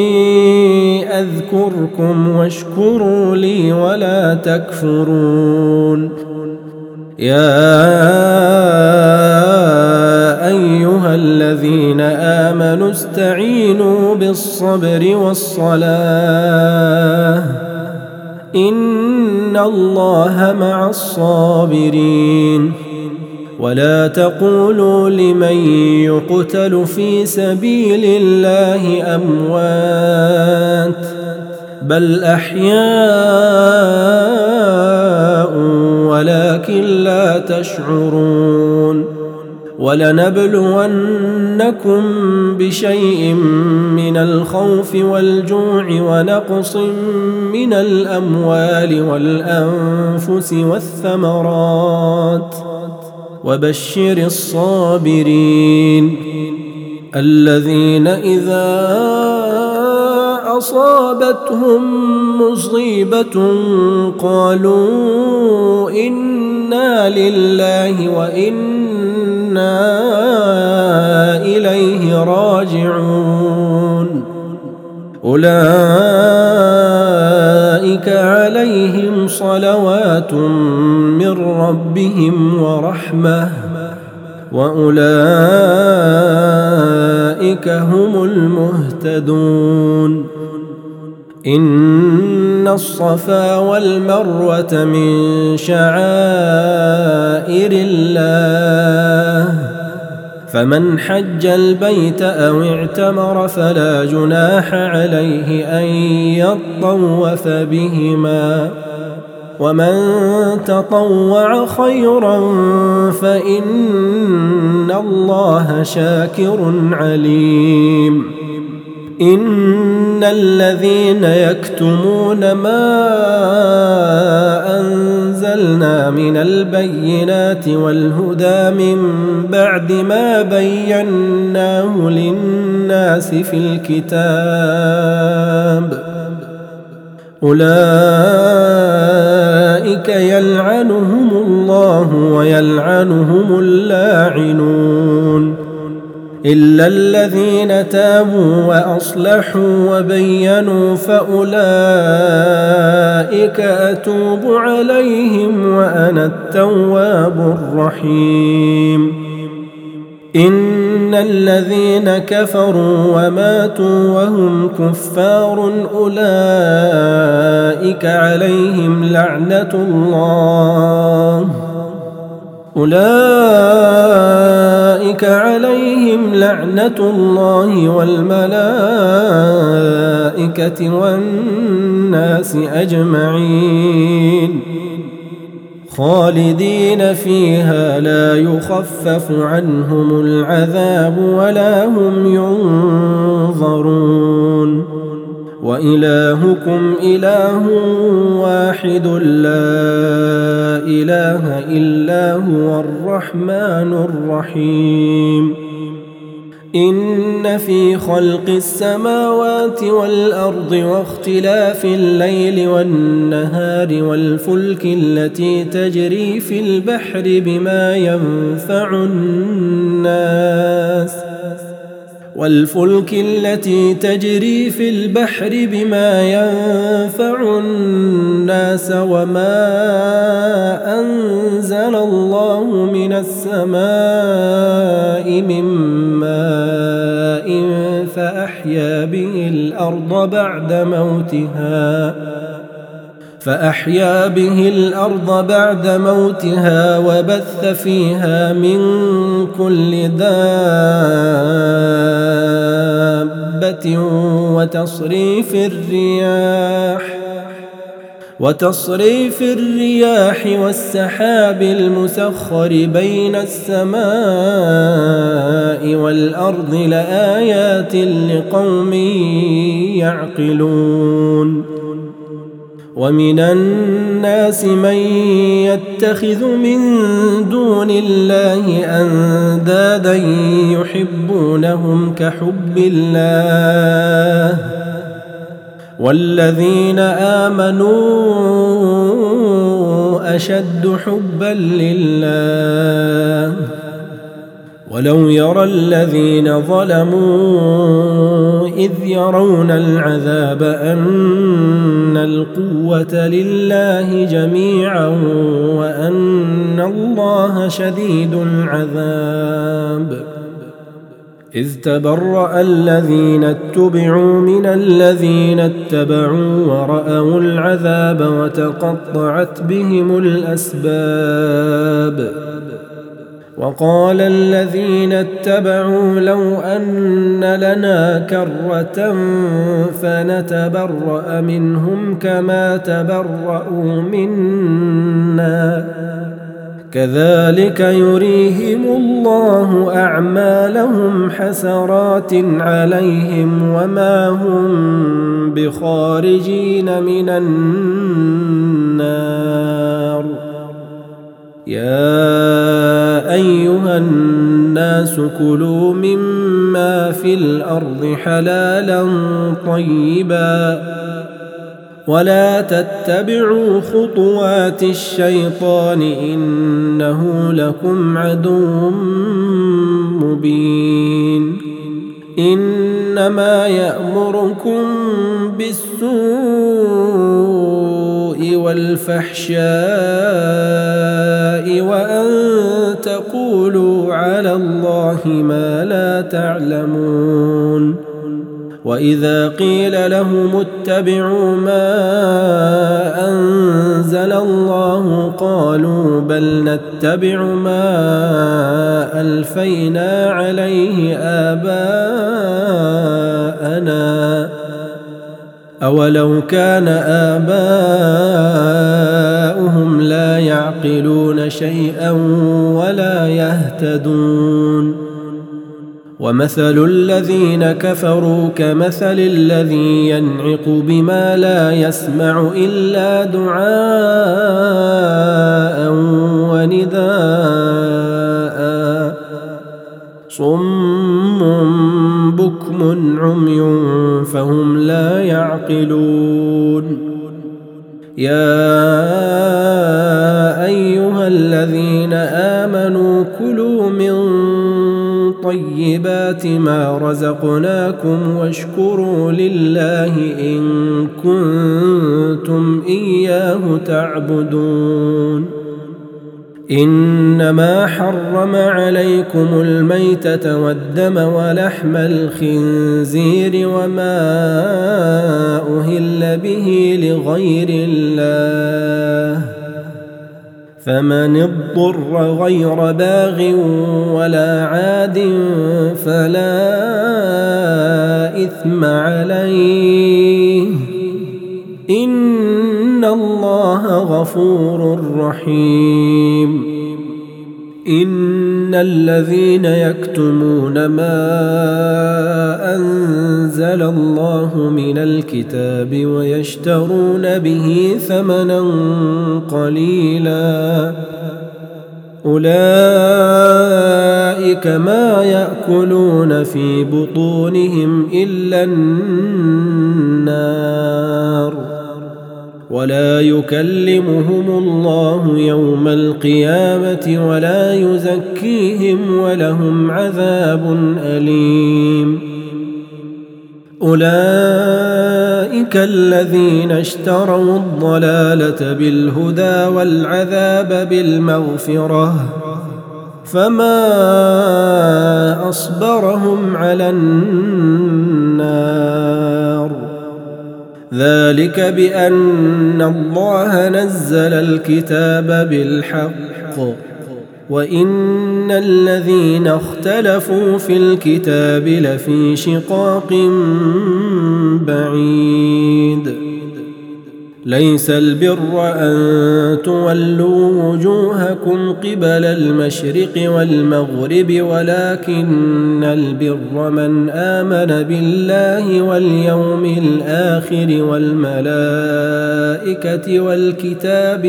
أذكركم واشكروا لي ولا تكفرون يا أيها الذين آمنوا استعينوا بالصبر والصلاة إن الله مع الصابرين ولا تقولوا لمن يقتل في سبيل الله أموات بل أحياء ولكن لا تشعرون ولنبلونكم بشيء من الخوف والجوع ونقص من الأموال والأنفس والثمرات وبشر الصابرين الذين إذا أصابتهم مصيبة قالوا إنا لله وإنا إليه راجعون أولئك عليهم صلوات من ربهم ورحمة وأولئك هم المهتدون إن الصفا والمروة من شعائر الله فمن حج البيت أو اعتمر فلا جناح عليه أن يطوف بهما ومن تطوع خيرا فإن الله شاكر عليم إن الذين يكتمون ما أنزلنا من البينات والهدى من بعد ما بيناه للناس في الكتاب أولئك يلعنهم الله ويلعنهم اللاعنون إلا الذين تابوا وأصلحوا وبينوا فأولئك أتوب عليهم وأنا التواب الرحيم إن الذين كفروا وماتوا وهم كفار أولئك عليهم لعنة الله أولئك عليهم لعنة الله والملائكة والناس أجمعين خالدين فيها لا يخفف عنهم العذاب ولا هم ينظرون وإلهكم إله واحد لا إله إلا هو الرحمن الرحيم إن في خلق السماوات والأرض واختلاف الليل والنهار والفلك التي تجري في البحر بما ينفع الناس والفلك التي تجري في البحر بما ينفع الناس وما أنزل الله من السماء من ماء فأحيا به الأرض بعد موتها فأحيا به الأرض بعد موتها وبث فيها من كل دابة وتصريف الرياح وتصريف الرياح والسحاب المسخر بين السماء والأرض لآيات لقوم يعقلون ومن الناس من يتخذ من دون الله أندادا يحبونهم كحب الله والذين آمنوا أشد حبا لله ولو يرى الذين ظلموا إذ يرون العذاب أن القوة لله جميعا وأن الله شديد العذاب إذ تبرأ الذين اتبعوا من الذين اتبعوا ورأوا العذاب وتقطعت بهم الأسباب وقال الذين اتبعوا لو أن لنا كرة فنتبرأ منهم كما تبرأوا منا كذلك يريهم الله أعمالهم حسرات عليهم وما هم بخارجين من النار. يا أيها الناس كلوا مما في الأرض حلالا طيبا ولا تتبعوا خطوات الشيطان إنه لكم عدو مبين. إنما يأمركم بالسوء والفحشاء وأن تقولوا على الله ما لا تعلمون. وإذا قيل لهم اتبعوا ما أنزل الله قالوا بل نتبع ما ألفينا عليه آباءنا أولو كان آباؤهم لا يعقلون شيئا ولا يهتدون. ومثل الذين كفروا كمثل الذي ينعق بما لا يسمع إلا دعاء ونداء صم بكم عمي فهم لا يعقلون. يا أيها الذين آمنوا كلوا من طيبات ما رزقناكم واشكروا لله إن كنتم إياه تعبدون. إنما حرم عليكم الميتة والدم ولحم الخنزير وما أهل به لغير الله فمن اضطر غير باغ ولا عاد فلا إثم عليه إن الله غفور رحيم. إن الذين يكتمون ما أنزل الله من الكتاب ويشترون به ثمنا قليلا أولئك ما يأكلون في بطونهم إلا النار ولا يكلمهم الله يوم القيامة ولا يزكيهم ولهم عذاب أليم. أولئك الذين اشتروا الضلالة بالهدى والعذاب بالمغفرة فما أصبرهم على النار. ذلك بأن الله نزل الكتاب بالحق وإن الذين اختلفوا في الكتاب لفي شقاق بعيد. ليس البر أن تولوا وجوهكم قبل المشرق والمغرب ولكن البر من آمن بالله واليوم الآخر والملائكة والكتاب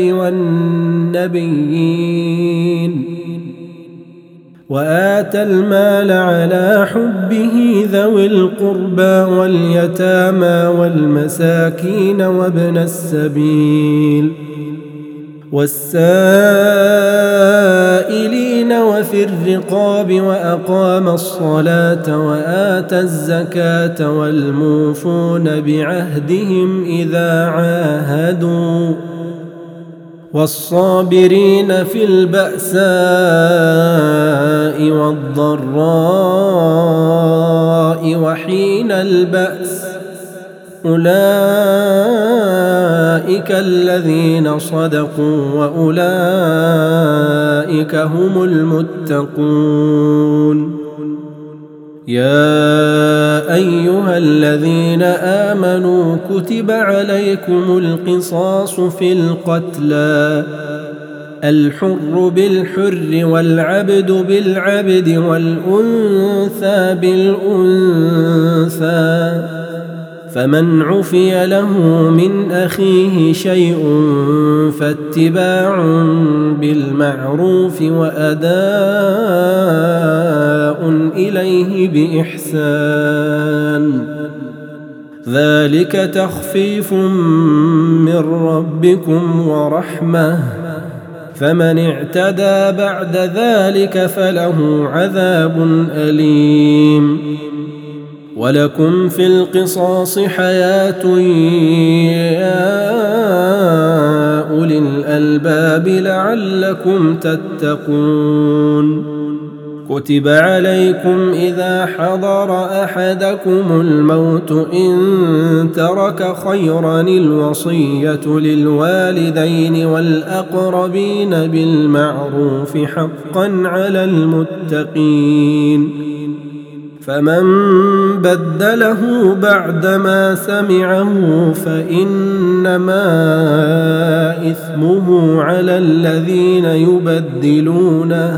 والنبيين وآتى المال على حبه ذوي القربى واليتامى والمساكين وابن السبيل والسائلين وفي الرقاب وأقام الصلاة وآتى الزكاة والموفون بعهدهم إذا عاهدوا والصابرين في البأساء والضراء وحين البأس أولئك الذين صدقوا وأولئك هم المتقون. يا أيها الذين آمنوا كتب عليكم القصاص في القتلى الحر بالحر والعبد بالعبد والأنثى بالأنثى، فمن عفي له من أخيه شيء فاتباع بالمعروف وأداء إليه بإحسان، ذلك تخفيف من ربكم ورحمة، فمن اعتدى بعد ذلك فله عذاب أليم. ولكم في القصاص حياة يا أولي الألباب لعلكم تتقون. كتب عليكم إذا حضر أحدكم الموت إن ترك خيرا الوصية للوالدين والأقربين بالمعروف حقا على المتقين، فمن بدله بعدما سمعه فإنما إثمه على الذين يبدلونه،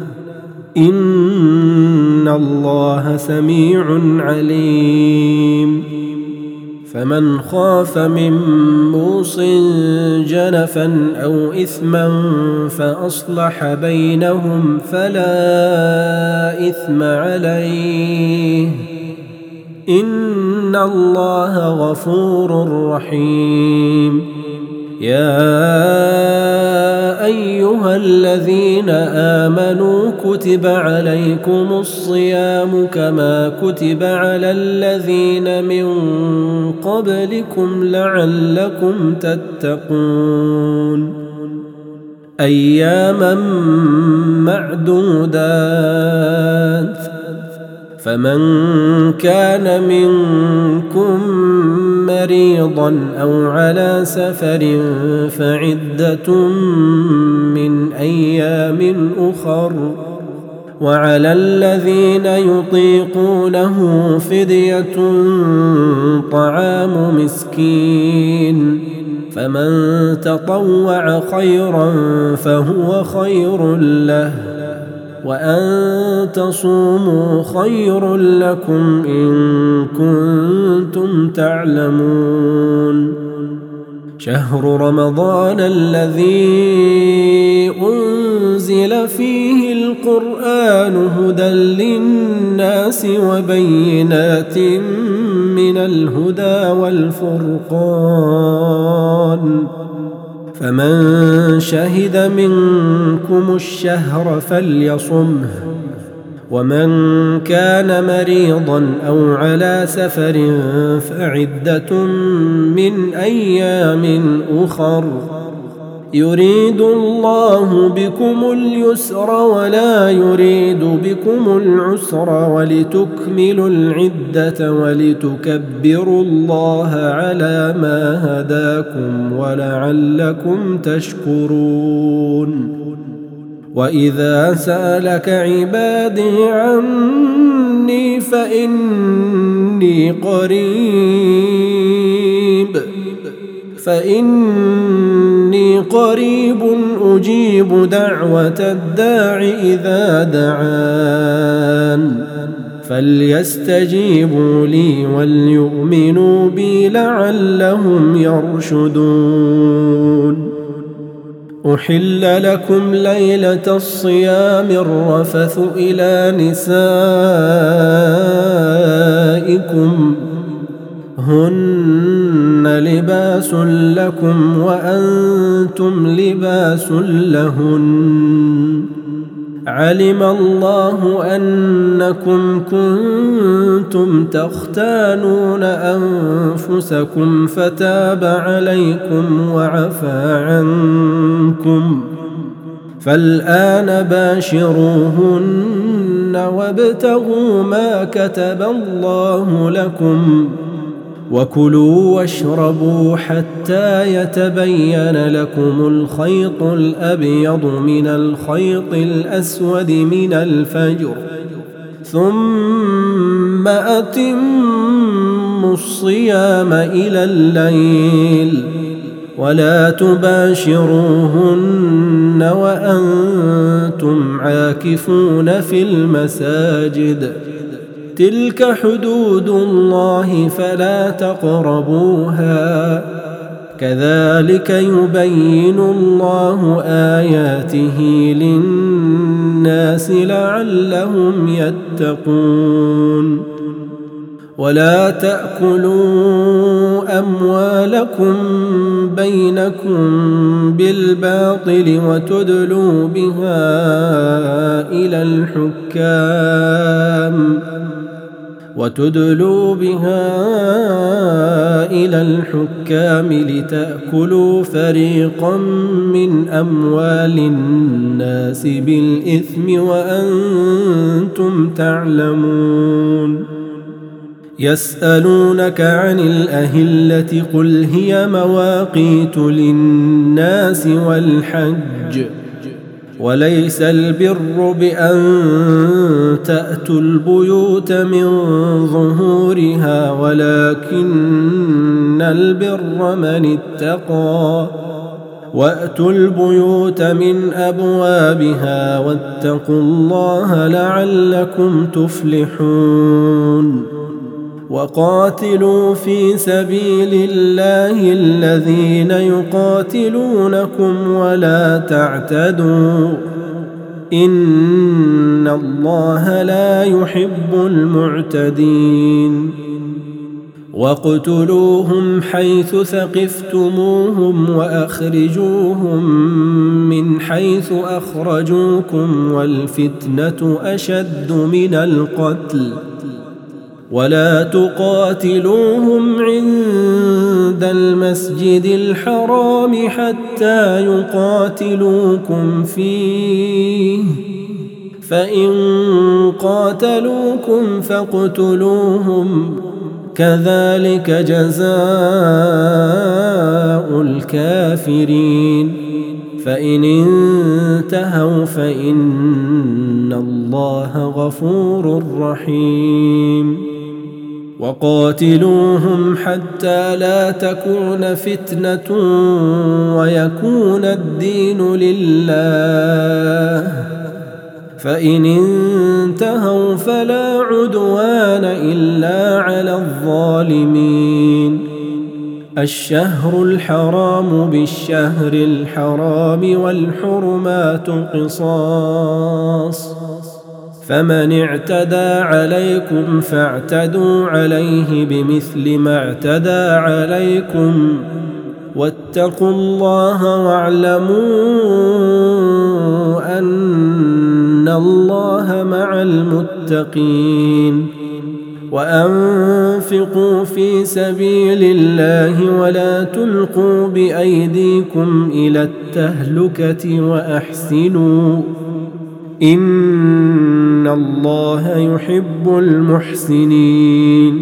إن الله سميع عليم. فمن خاف من موص جنفا أو إثما فأصلح بينهم فلا إثم عليه، إن الله غفور رحيم. يا أيها الذين آمنوا كتب عليكم الصيام كما كتب على الذين من قبلكم لعلكم تتقون، أياما معدودات، فمن كان منكم مريضا أو على سفر فعدة من أيام أخر، وعلى الذين يطيقونه فدية طعام مسكين، فمن تطوع خيرا فهو خير له، وأن تصوموا خير لكم إن كنتم تعلمون. شهر رمضان الذي أنزل فيه القرآن هدى للناس وبينات من الهدى والفرقان، فمن شهد منكم الشهر فليصمه، ومن كان مريضا أو على سفر فعدة من أيام أخر، يريد الله بكم اليسر ولا يريد بكم العسر ولتكملوا العدة ولتكبروا الله على ما هداكم ولعلكم تشكرون. وإذا سألك عبادي عني فإني قريب فإني قريب أجيب دعوة الداع إذا دعان، فليستجيبوا لي وليؤمنوا بي لعلهم يرشدون. أحل لكم ليلة الصيام الرفث إلى نسائكم هن لباس لكم وأنتم لباس لهن، علم الله أنكم كنتم تختانون أنفسكم فتاب عليكم وعفى عنكم، فالآن باشروهن وابتغوا ما كتب الله لكم، وكلوا واشربوا حتى يتبين لكم الخيط الأبيض من الخيط الأسود من الفجر، ثم أتموا الصيام إلى الليل، ولا تباشروهن وأنتم عاكفون في المساجد تلك حدود الله فلا تقربوها كذلك يبين الله آياته للناس لعلهم يتقون ولا تأكلوا أموالكم بينكم بالباطل وتدلوا بها إلى الحكام وتدلوا بها إلى الحكام لتأكلوا فريقا من أموال الناس بالإثم وأنتم تعلمون يسألونك عن الأهلة قل هي مواقيت للناس والحج وليس البر بأن تأتوا البيوت من ظهورها ولكن البر من اتقى وأتوا البيوت من أبوابها واتقوا الله لعلكم تفلحون وقاتلوا في سبيل الله الذين يقاتلونكم ولا تعتدوا إن الله لا يحب المعتدين واقتلوهم حيث ثقفتموهم وأخرجوهم من حيث أخرجوكم والفتنة أشد من القتل ولا تقاتلوهم عند المسجد الحرام حتى يقاتلوكم فيه فإن قاتلوكم فاقتلوهم كذلك جزاء الكافرين فإن انتهوا فإن الله غفور رحيم وقاتلوهم حتى لا تكون فتنة ويكون الدين لله فإن انتهوا فلا عدوان إلا على الظالمين الشهر الحرام بالشهر الحرام والحرمات قصاص فمن اعتدى عليكم فاعتدوا عليه بمثل ما اعتدى عليكم واتقوا الله واعلموا أن الله مع المتقين وأنفقوا في سبيل الله ولا تلقوا بأيديكم إلى التهلكة وأحسنوا إن الله يحب المحسنين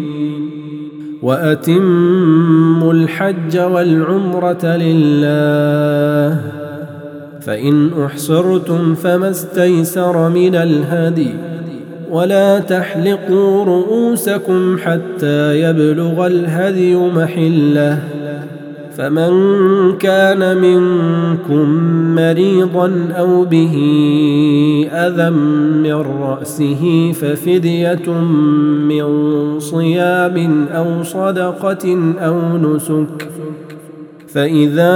وأتموا الحج والعمرة لله فإن أحصرتم فما استيسر من الهدي ولا تحلقوا رؤوسكم حتى يبلغ الهدي محله فمن كان منكم مريضا أو به أذى من رأسه ففدية من صيام أو صدقة أو نسك فإذا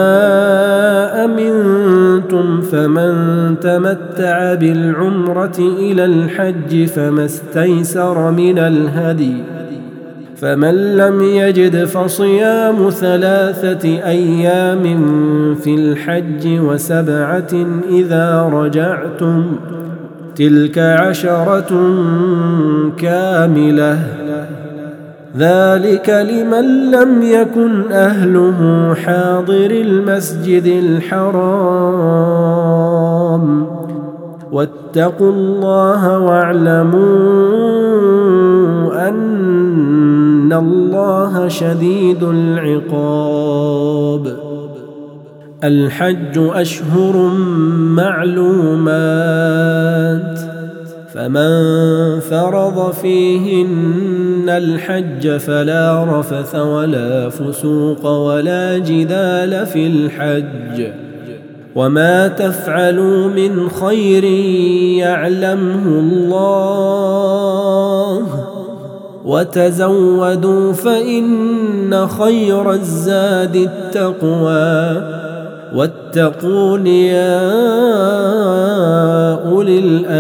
أمنتم فمن تمتع بالعمرة إلى الحج فما استيسر من الهدي فمن لم يجد فصيام ثلاثة أيام في الحج وسبعة إذا رجعتم تلك عشرة كاملة ذلك لمن لم يكن أهله حاضر المسجد الحرام واتقوا الله واعلموا أن الله شديد العقاب الحج أشهر معلومات فمن فرض فيهن الحج فلا رفث ولا فسوق ولا جدال في الحج وما تفعلوا من خير يعلمه الله وتزودوا فإن خير الزاد التقوى واتقون يا أولي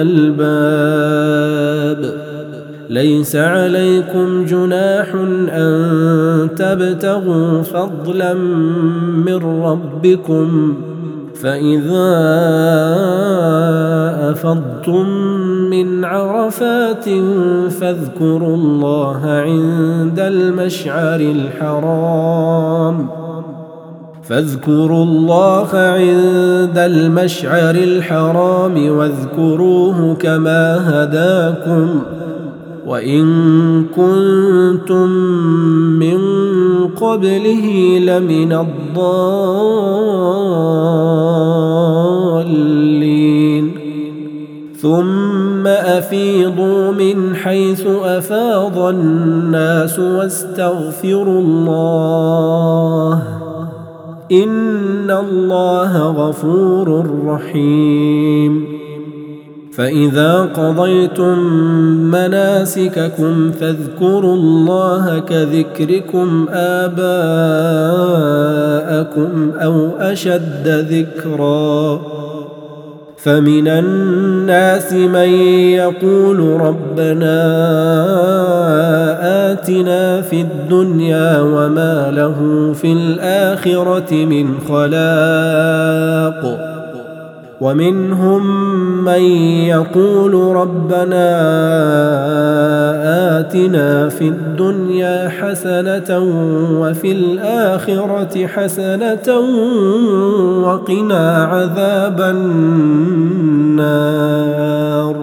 الألباب ليس عليكم جناح أن تبتغوا فضلا من ربكم فإذا أفضتم من عرفات فاذكروا الله عند المشعر الحرام فاذكروا الله عند المشعر الحرام واذكروه كما هداكم وإن كنتم من قبله لمن الضالين ثم أفيضوا من حيث أفاض الناس واستغفروا الله إن الله غفور رحيم فإذا قضيتم مناسككم فاذكروا الله كذكركم آباءكم أو أشد ذكرا فمن الناس من يقول ربنا آتنا في الدنيا وما له في الآخرة من خلاق ومنهم من يقول ربنا آتنا في الدنيا حسنة وفي الآخرة حسنة وقنا عذاب النار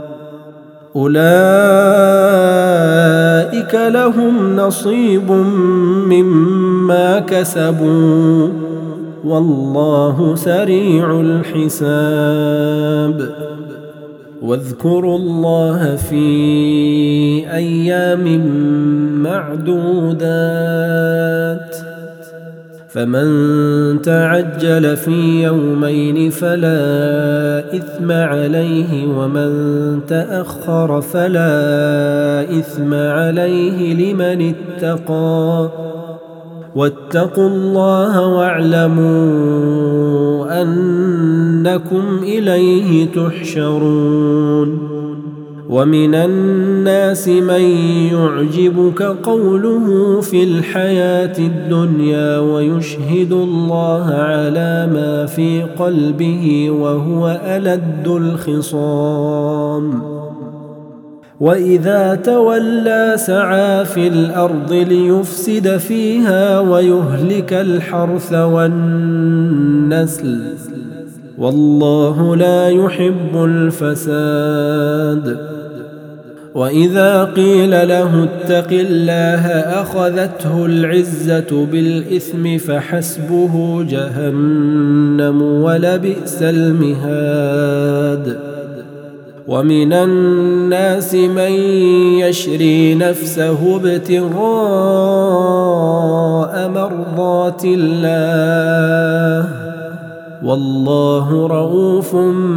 أولئك لهم نصيب مما كسبوا والله سريع الحساب واذكروا الله في أيام معدودات فمن تعجل في يومين فلا إثم عليه ومن تأخر فلا إثم عليه لمن اتقى واتقوا الله واعلموا أنكم إليه تحشرون ومن الناس من يعجبك قوله في الحياة الدنيا ويشهد الله على ما في قلبه وهو ألد الخصام وإذا تولى سعى في الأرض ليفسد فيها ويهلك الحرث والنسل والله لا يحب الفساد وإذا قيل له اتق الله أخذته العزة بالإثم فحسبه جهنم ولبئس المهاد ومن الناس من يشري نفسه ابتغاء مرضات الله والله رؤوف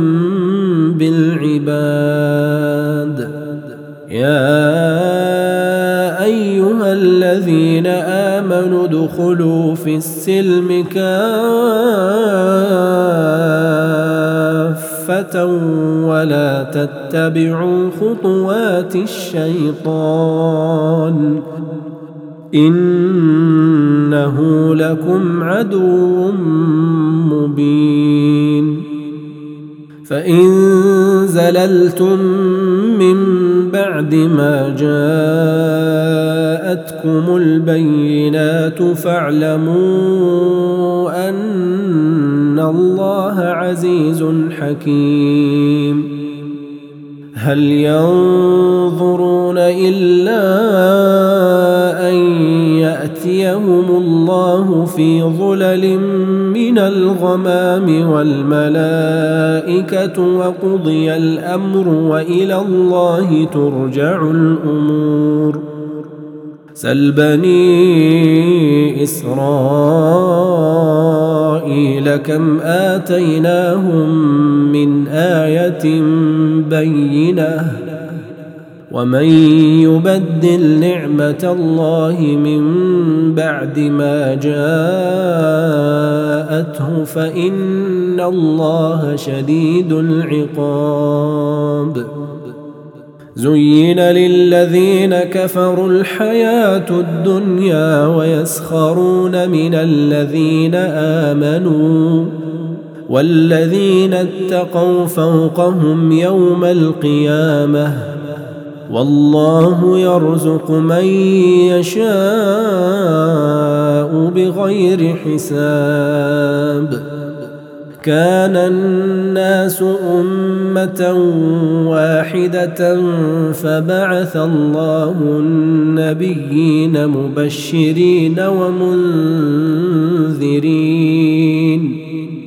بالعباد يا أيها الذين آمنوا ادخلوا في السلم كافة ولا تتبعوا خطوات الشيطان إنه لكم عدو مبين فإن زللتم من بعد ما جاءتكم البينات فاعلموا أن الله عزيز حكيم هل ينظرون إلا أن يأتيهم الله الله في ظلل من الغمام والملائكة وقضي الأمر وإلى الله ترجع الأمور. سل بني إسرائيل كم آتيناهم من آية بينة ومن يبدل نعمة الله من بعد ما جاءته فإن الله شديد العقاب. زين للذين كفروا الحياة الدنيا ويسخرون من الذين آمنوا والذين اتقوا فوقهم يوم القيامة والله يرزق من يشاء بغير حساب. كان الناس أمة واحدة فبعث الله النبيين مبشرين ومنذرين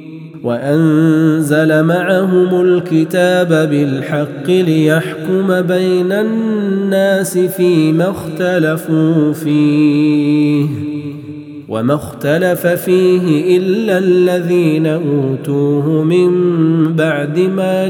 وأنزل معهم الكتاب بالحق ليحكم بين الناس فيما اختلفوا فيه وما اختلف فيه إلا الذين أوتوه من بعد ما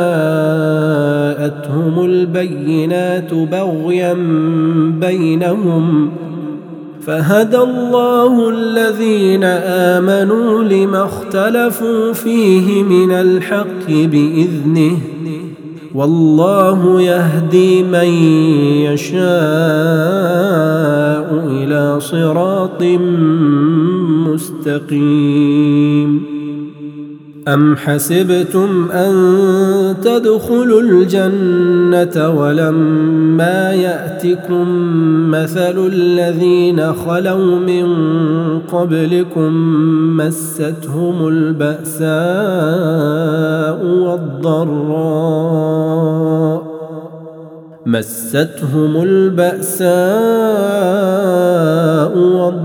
جاءتهم البينات بغيا بينهم فهدى الله الذين آمنوا لما اختلفوا فيه من الحق بإذنه والله يهدي من يشاء إلى صراط مستقيم. أم حسبتم أن تدخلوا الجنة ولما يأتكم مثل الذين خلوا من قبلكم مستهم البأساء والضراء مستهم البأساء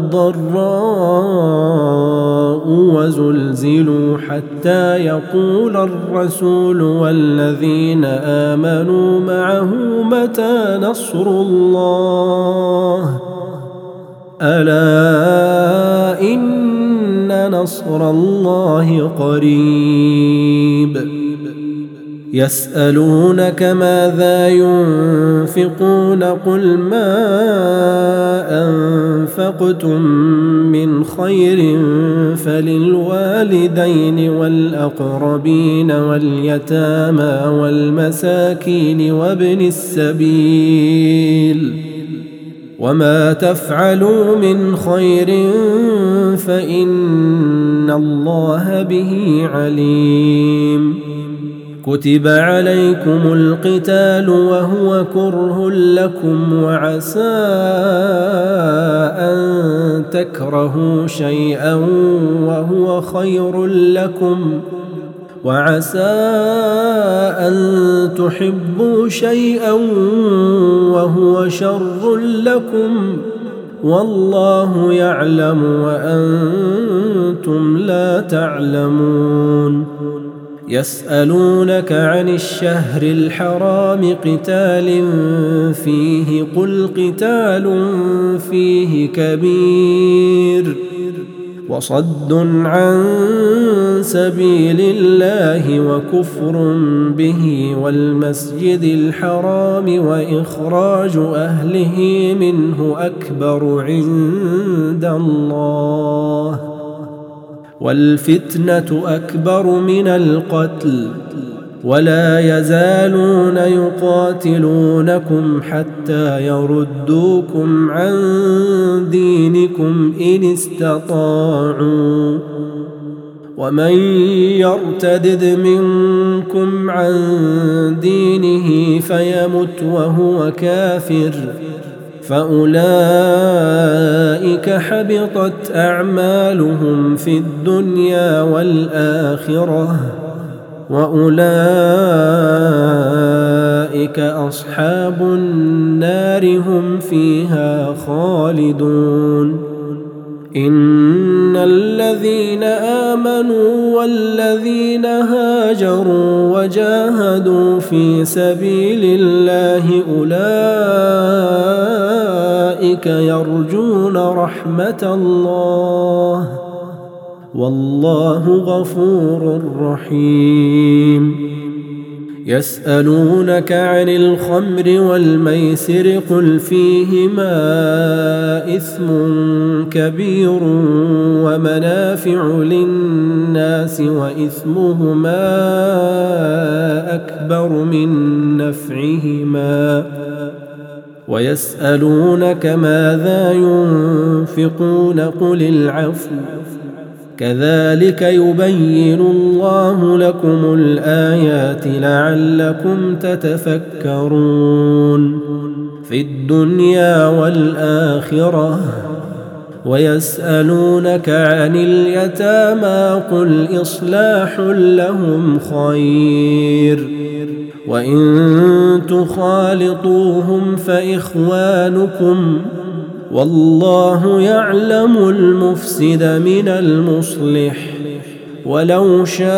والضراء وزلزلوا حتى يقول الرسول والذين آمنوا معه متى نصر الله ألا إن نصر الله قريب. يسألونك ماذا ينفقون قل ما أنفقتم من خير فللوالدين والأقربين واليتامى والمساكين وابن السبيل وما تفعلوا من خير فإن الله به عليم. كتب عليكم القتال وهو كره لكم وعسى أن تكرهوا شيئا وهو خير لكم وعسى أن تحبوا شيئا وهو شر لكم والله يعلم وأنتم لا تعلمون. يسألونك عن الشهر الحرام قتال فيه قل قتال فيه كبير وصد عن سبيل الله وكفر به والمسجد الحرام وإخراج أهله منه أكبر عند الله والفتنة أكبر من القتل ولا يزالون يقاتلونكم حتى يردوكم عن دينكم إن استطاعوا ومن يرتدد منكم عن دينه فيمت وهو كافر فأولئك حبطت أعمالهم في الدنيا والآخرة وأولئك أصحاب النار هم فيها خالدون. إن الذين آمنوا والذين هاجروا وجاهدوا في سبيل الله أولئك يرجون رحمة الله والله غفور رحيم. يسألونك عن الخمر والميسر قل فيهما إثم كبير ومنافع للناس وإثمهما أكبر من نفعهما ويسألونك ماذا ينفقون قل العفو كذلك يبين الله لكم الآيات لعلكم تتفكرون في الدنيا والآخرة. ويسألونك عن اليتامى قل إصلاح لهم خير وإن تخالطوهم فإخوانكم والله يعلم المفسد من المصلح ولو شاء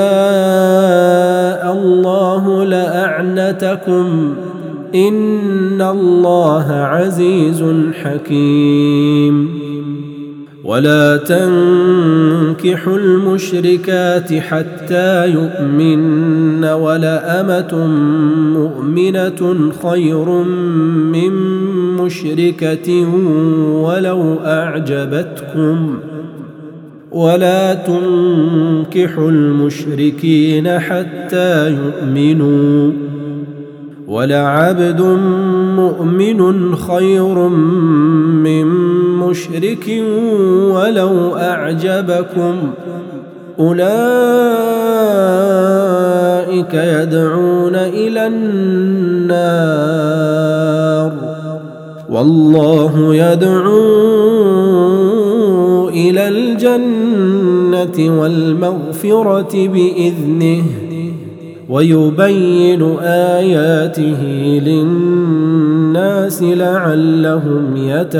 الله لأعنتكم إن الله عزيز حكيم. ولا تنكحوا المشركات حتى يؤمن ولأمة مؤمنة خير من مشركة ولو أعجبتكم ولا تنكحوا المشركين حتى يؤمنوا ولعبد مؤمن خير من مشرك ولو أعجبكم أولئك يدعون إلى النار والله يدعو إلى الجنة والمغفرة بإذنه ويبين آياته للناس لعلهم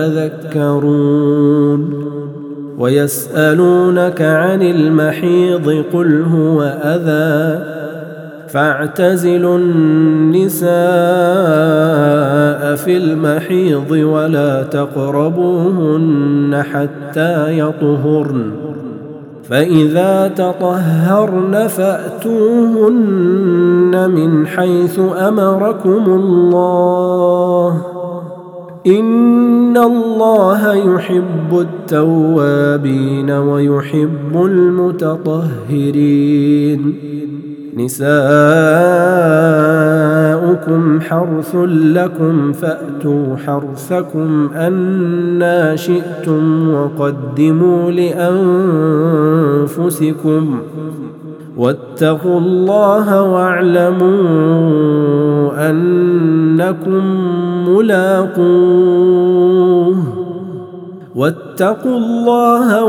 يتذكرون. ويسألونك عن المحيض قل هو أذى فاعتزلوا النساء في المحيض ولا تقربوهن حتى يطهرن فإذا تطهرن فأتوهن من حيث أمركم الله إن الله يحب التوابين ويحب المتطهرين. نساؤكم حرث لكم فأتوا حرثكم أنى شئتم وقدموا لأنفسكم واتقوا الله واعلموا أنكم ملاقوه واتقوا الله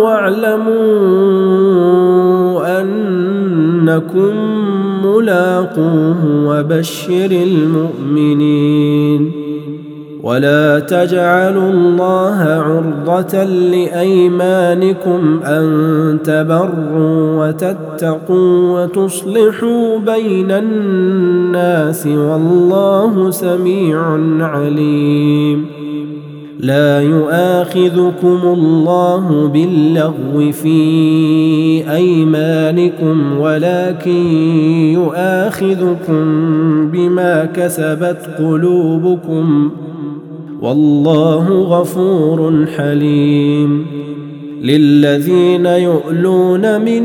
واعلموا أنكم ملاقوه وبشر المؤمنين. ولا تجعلوا الله عرضة لأيمانكم أن تبروا وتتقوا وتصلحوا بين الناس والله سميع عليم. لا يؤاخذكم الله باللغو في أيمانكم ولكن يؤاخذكم بما كسبت قلوبكم والله غفور حليم. للذين يؤلون من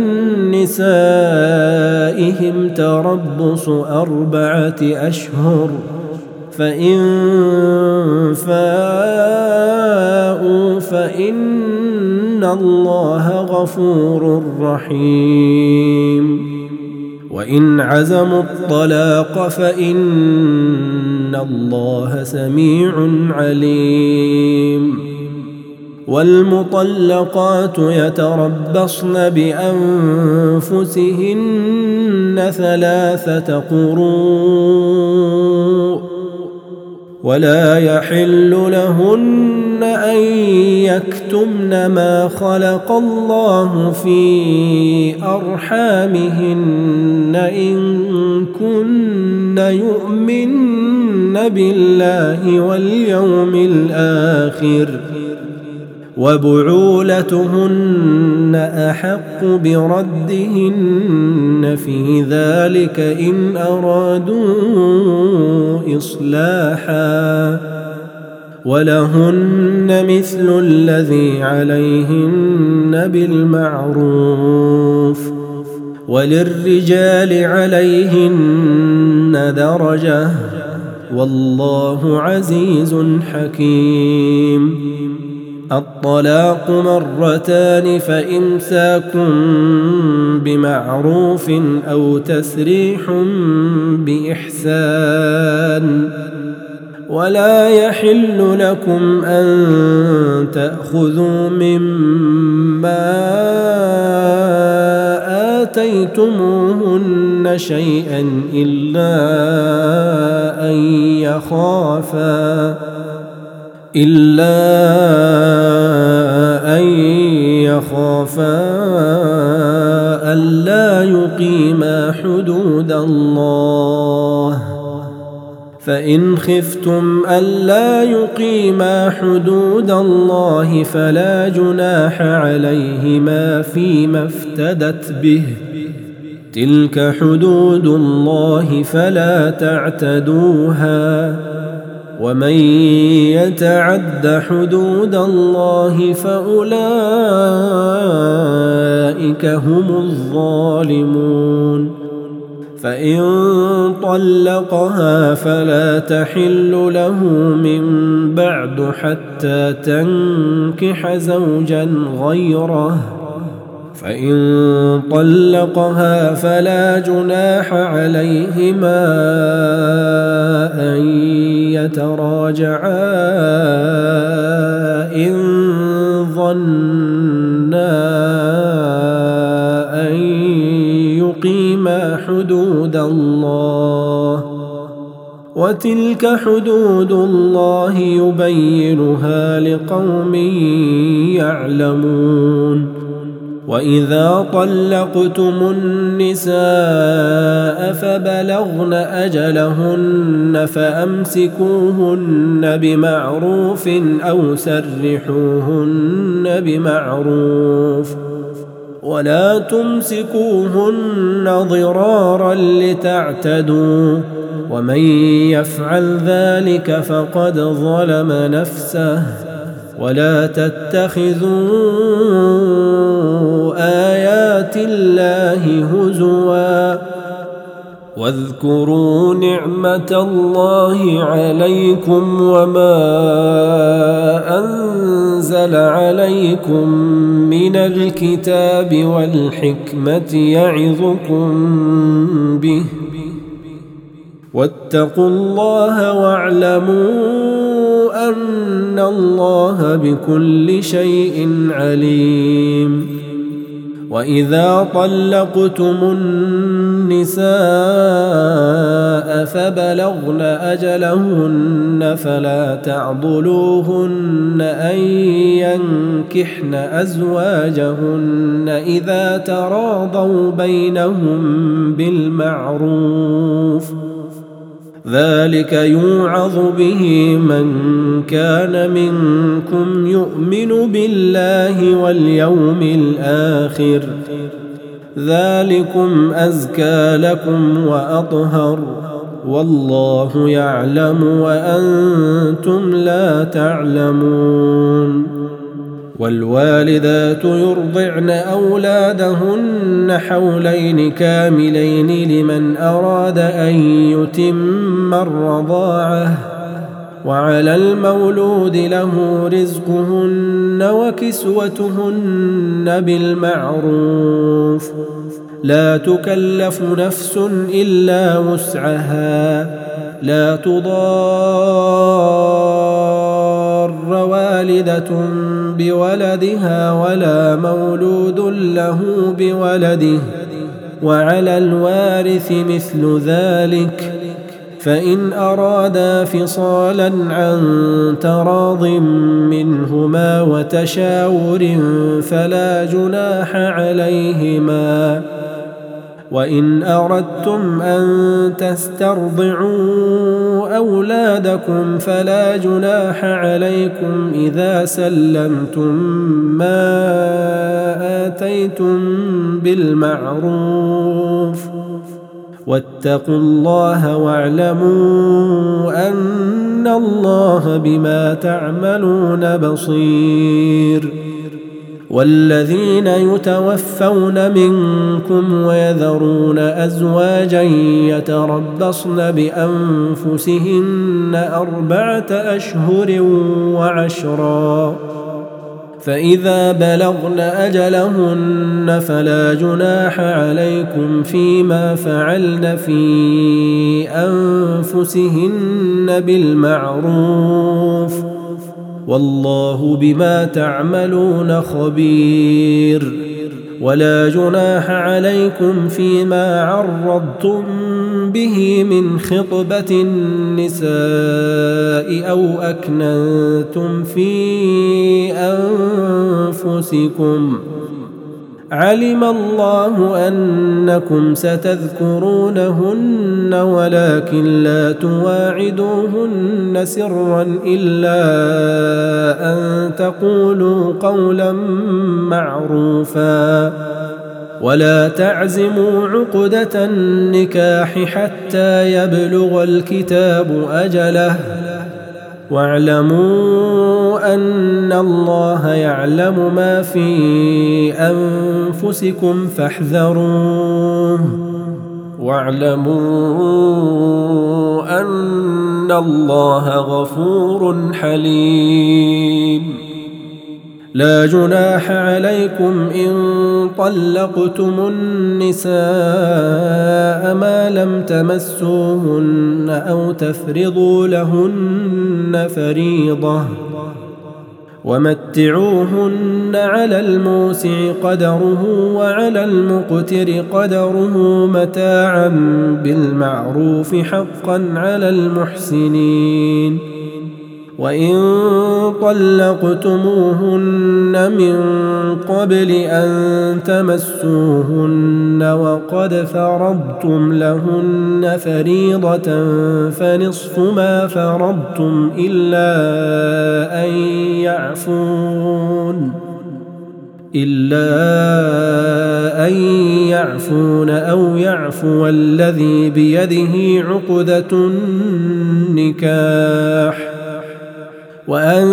نسائهم تربص أربعة أشهر فإن فاءوا فإن الله غفور رحيم. وإن عزموا الطلاق فإن الله سميع عليم. والمطلقات يتربصن بأنفسهن ثلاثة قروء ولا يحل لهن أن يكتمن ما خلق الله في أرحامهن إن كن يؤمن بالله واليوم الآخر وبعولتهن أحق بردهن في ذلك إن أرادوا إصلاحا ولهن مثل الذي عليهن بالمعروف وللرجال عليهن درجة والله عزيز حكيم. الطلاق مرتان فإمساك بمعروف أو تسريح بإحسان ولا يحل لكم أن تأخذوا مما آتيتموهن شيئا إلا أن يخافا إلا أن يخافا ألا يقيما حدود الله فإن خفتم ألا يقيما حدود الله فلا جناح عليهما فيما افتدت به تلك حدود الله فلا تعتدوها ومن يتعد حدود الله فأولئك هم الظالمون. فإن طلقها فلا تحل له من بعد حتى تنكح زوجا غيره فإن طلقها فلا جناح عليهما أن يتراجعا إن ظنا أن يقيما حدود الله وتلك حدود الله يبينها لقوم يعلمون. وإذا طلقتم النساء فبلغن أجلهن فأمسكوهن بمعروف أو سرحوهن بمعروف ولا تمسكوهن ضرارا لتعتدوا ومن يفعل ذلك فقد ظلم نفسه ولا تتخذوا آيات الله هزوا واذكروا نعمة الله عليكم وما أنزل عليكم من الكتاب والحكمة يعظكم به واتقوا الله واعلموا أن الله بكل شيء عليم. وإذا طلقتم النساء فبلغن أجلهن فلا تعضلوهن أن ينكحن أزواجهن إذا تراضوا بينهم بالمعروف ذلك يوعظ به من كان منكم يؤمن بالله واليوم الآخر ذلكم أزكى لكم وأطهر والله يعلم وأنتم لا تعلمون. والوالدات يرضعن أولادهن حولين كاملين لمن أراد أن يتم الرضاعة وعلى المولود له رزقهن وكسوتهن بالمعروف لا تكلف نفس إلا وسعها لا تضار والدة بولدها ولا مولود له بولده وعلى الوارث مثل ذلك فإن أرادا فصالا عن تراض منهما وتشاور فلا جناح عليهما. وإن أردتم أن تسترضعوا أولادكم فلا جناح عليكم إذا سلمتم ما آتيتم بالمعروف، واتقوا الله واعلموا أن الله بما تعملون بصير. والذين يتوفون منكم ويذرون أزواجا يتربصن بأنفسهن أربعة أشهر وعشرا، فإذا بلغن أجلهن فلا جناح عليكم فيما فعلن في أنفسهن بالمعروف، والله بما تعملون خبير. ولا جناح عليكم فيما عرضتم به من خطبة النساء أو أكننتم في أنفسكم، علم الله أنكم ستذكرونهن ولكن لا تواعدوهن سرا إلا أن تقولوا قولا معروفا، ولا تعزموا عقدة النكاح حتى يبلغ الكتاب أجله، واعلموا أن الله يعلم ما في أنفسكم فاحذروه، واعلموا أن الله غفور حليم. لا جناح عليكم إن طلقتم النساء ما لم تمسوهن أو تفرضوا لهن فريضة، ومتعوهن على الموسع قدره وعلى المقتر قدره متاعا بالمعروف حقا على المحسنين. وإن طلقتموهن من قبل أن تمسوهن وقد فرضتم لهن فريضة فنصف ما فرضتم إلا أن يعفون إلا أن يعفون أو يعفو الذي بيده عقدة النكاح، وأن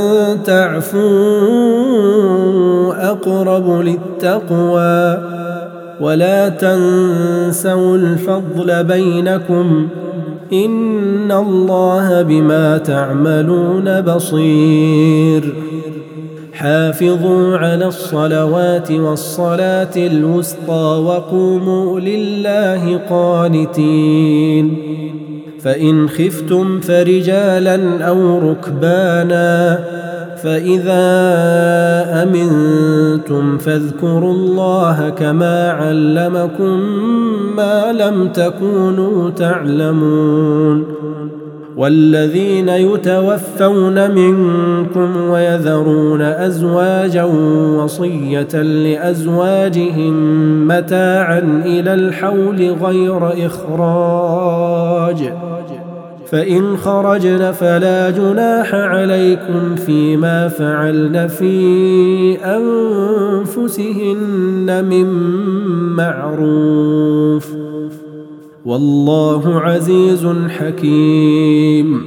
تعفوا أقرب للتقوى، ولا تنسوا الفضل بينكم إن الله بما تعملون بصير. حافظوا على الصلوات والصلاة الوسطى وقوموا لله قانتين. فإن خفتم فرجالا أو ركبانا، فإذا أمنتم فاذكروا الله كما علمكم ما لم تكونوا تعلمون. والذين يتوفون منكم ويذرون أزواجا وصية لأزواجهم متاعا إلى الحول غير إخراج، فإن خرجن فلا جناح عليكم فيما فعلن في أنفسهن من معروف، والله عزيز حكيم.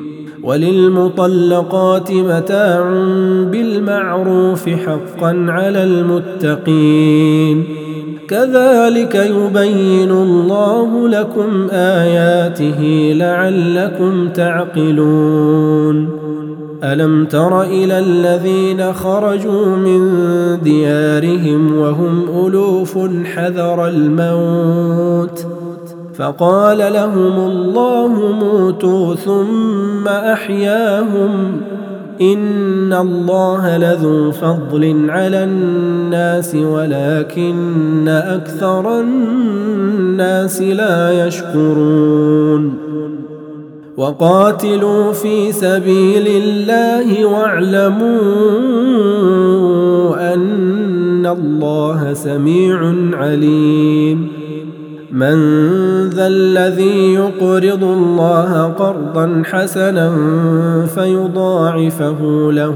وللمطلقات متاع بالمعروف حقا على المتقين، كذلك يبين الله لكم آياته لعلكم تعقلون. ألم تر إلى الذين خرجوا من ديارهم وهم ألوف حذر الموت فقال لهم الله موتوا ثم أحياهم إن الله لذو فضل على الناس ولكن أكثر الناس لا يشكرون. وقاتلوا في سبيل الله واعلموا أن الله سميع عليم. من ذا الذي يقرض الله قرضا حسنا فيضاعفه له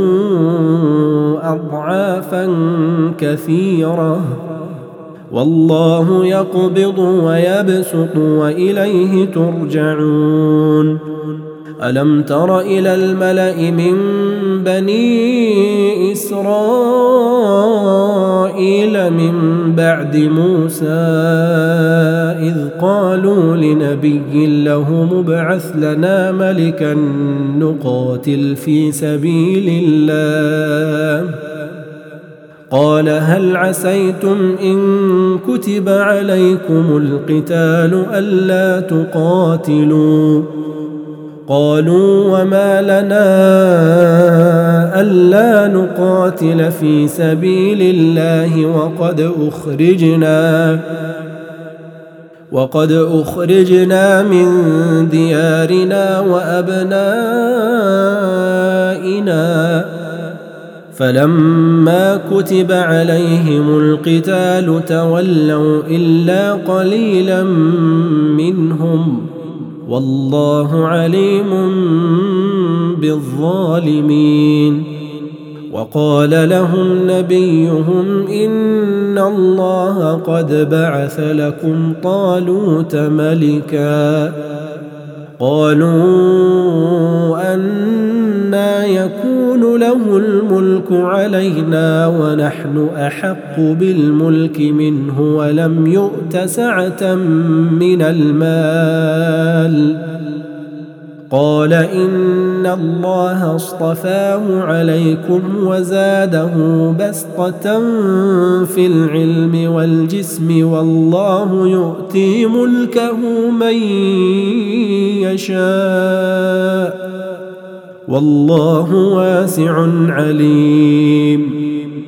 أضعافا كثيرة والله يقبض ويبسط وإليه ترجعون. ألم تر إلى الملأ من بني إسرائيل من بعد موسى إذ قالوا لنبي له مبعث لنا ملكا نقاتل في سبيل الله قال هل عسيتم إن كتب عليكم القتال ألا تقاتلوا قالوا وما لنا ألا نقاتل في سبيل الله وقد أخرجنا وقد أخرجنا من ديارنا وأبنائنا فلما كتب عليهم القتال تولوا إلا قليلا منهم والله عليم بالظالمين. وقال لهم نبيهم إن الله قد بعث لكم طالوت ملكا قالوا أنى يكون له الملك علينا ونحن أحق بالملك منه ولم يؤت سعة من المال قال إن الله اصطفاه عليكم وزاده بسطة في العلم والجسم والله يؤتي ملكه من يشاء والله واسع عليم.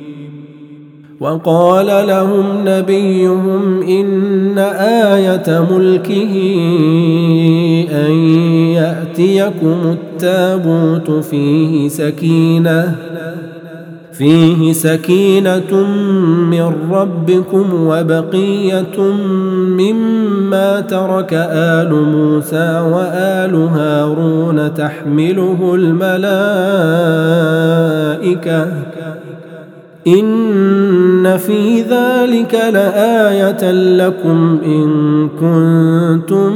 وقال لهم نبيهم إن آية ملكه أن يأتيكم التابوت فيه سكينة فيه سكينة من ربكم وبقية مما ترك آل موسى وآل هارون تحمله الملائكة إن في ذلك لآية لكم إن كنتم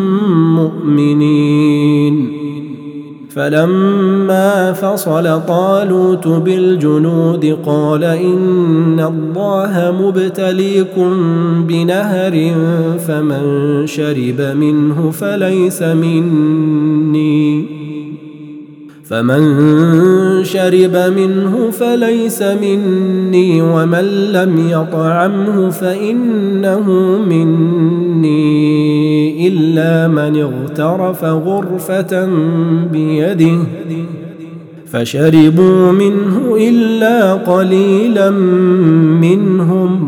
مؤمنين. فلما فصل طالوت بالجنود قال إن الله مبتليكم بنهر فمن شرب منه فليس مني فمن شرب منه فليس مني ومن لم يطعمه فإنه مني إلا من اغترف غرفة بيده فشربوا منه إلا قليلا منهم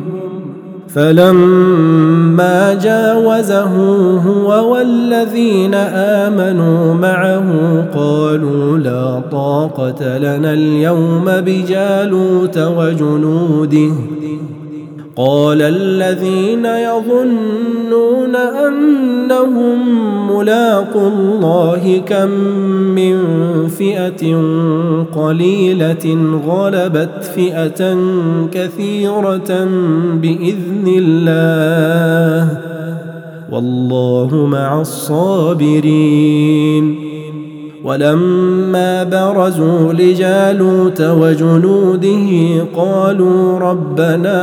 فلما جاوزه هو والذين آمنوا معه قالوا لا طاقة لنا اليوم بجالوت وجنوده قال الذين يظنون أنهم ملاقو الله كم من فئة قليلة غلبت فئة كثيرة بإذن الله والله مع الصابرين. ولما برزوا لجالوت وجنوده قالوا ربنا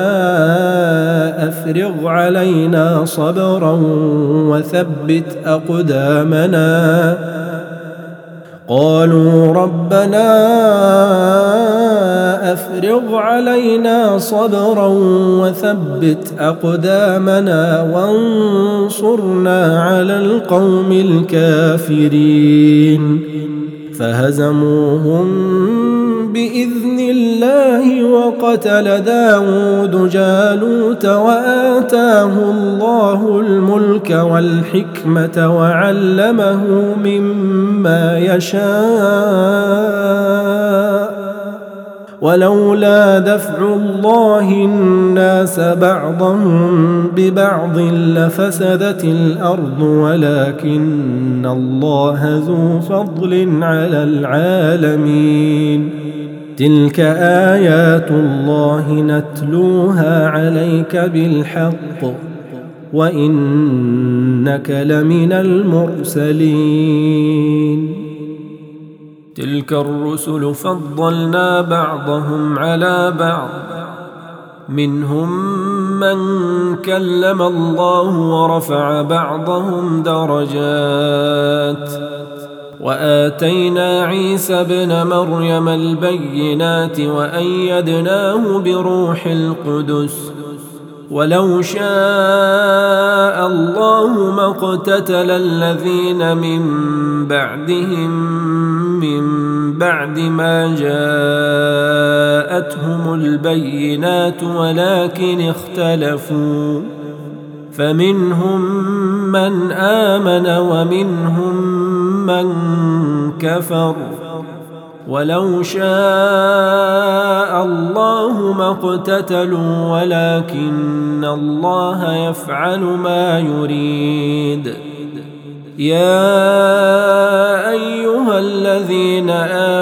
أفرغ علينا صبرا وثبت أقدامنا قالوا ربنا أفرغ علينا صبرا وثبت أقدامنا وانصرنا على القوم الكافرين فهزموهم بإذن الله وقتل داود جالوت وآتاه الله الملك والحكمة وعلمه مما يشاء ولولا دفع الله الناس بعضهم ببعض لفسدت الأرض ولكن الله ذو فضل على العالمين تلك آيات الله نتلوها عليك بالحق وإنك لمن المرسلين تلك الرسل فضلنا بعضهم على بعض منهم من كلم الله ورفع بعضهم درجات وآتينا عيسى ابن مريم البينات وأيدناه بروح القدس ولو شاء الله ما اقتتل الذين من بعدهم من بعد ما جاءتهم البينات ولكن اختلفوا فمنهم من آمن ومنهم من كفر ولو شاء الله ما اقتتلوا ولكن الله يفعل ما يريد يا أيها الذين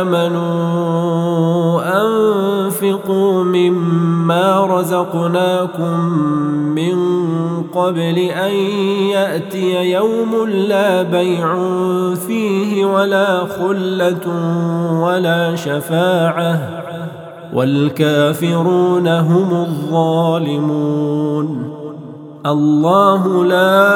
آمنوا أنفقوا مما رزقناكم من قبل أن يأتي يوم لا بيع فيه ولا خلة ولا شفاعة والكافرون هم الظالمون الله لا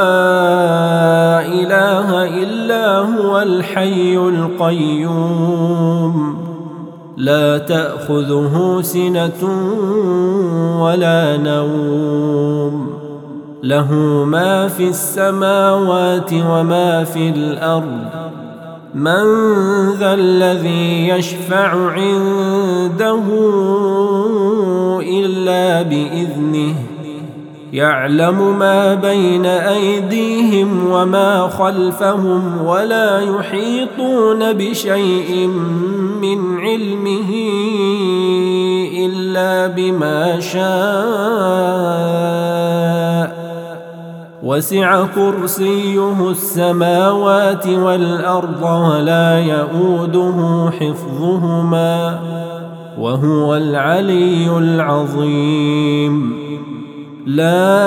إله إلا هو الحي القيوم لا تأخذه سنة ولا نوم له ما في السماوات وما في الأرض من ذا الذي يشفع عنده إلا بإذنه يعلم ما بين أيديهم وما خلفهم ولا يحيطون بشيء من علمه إلا بما شاء وسع كرسيه السماوات والأرض ولا يؤوده حفظهما وهو العلي العظيم لا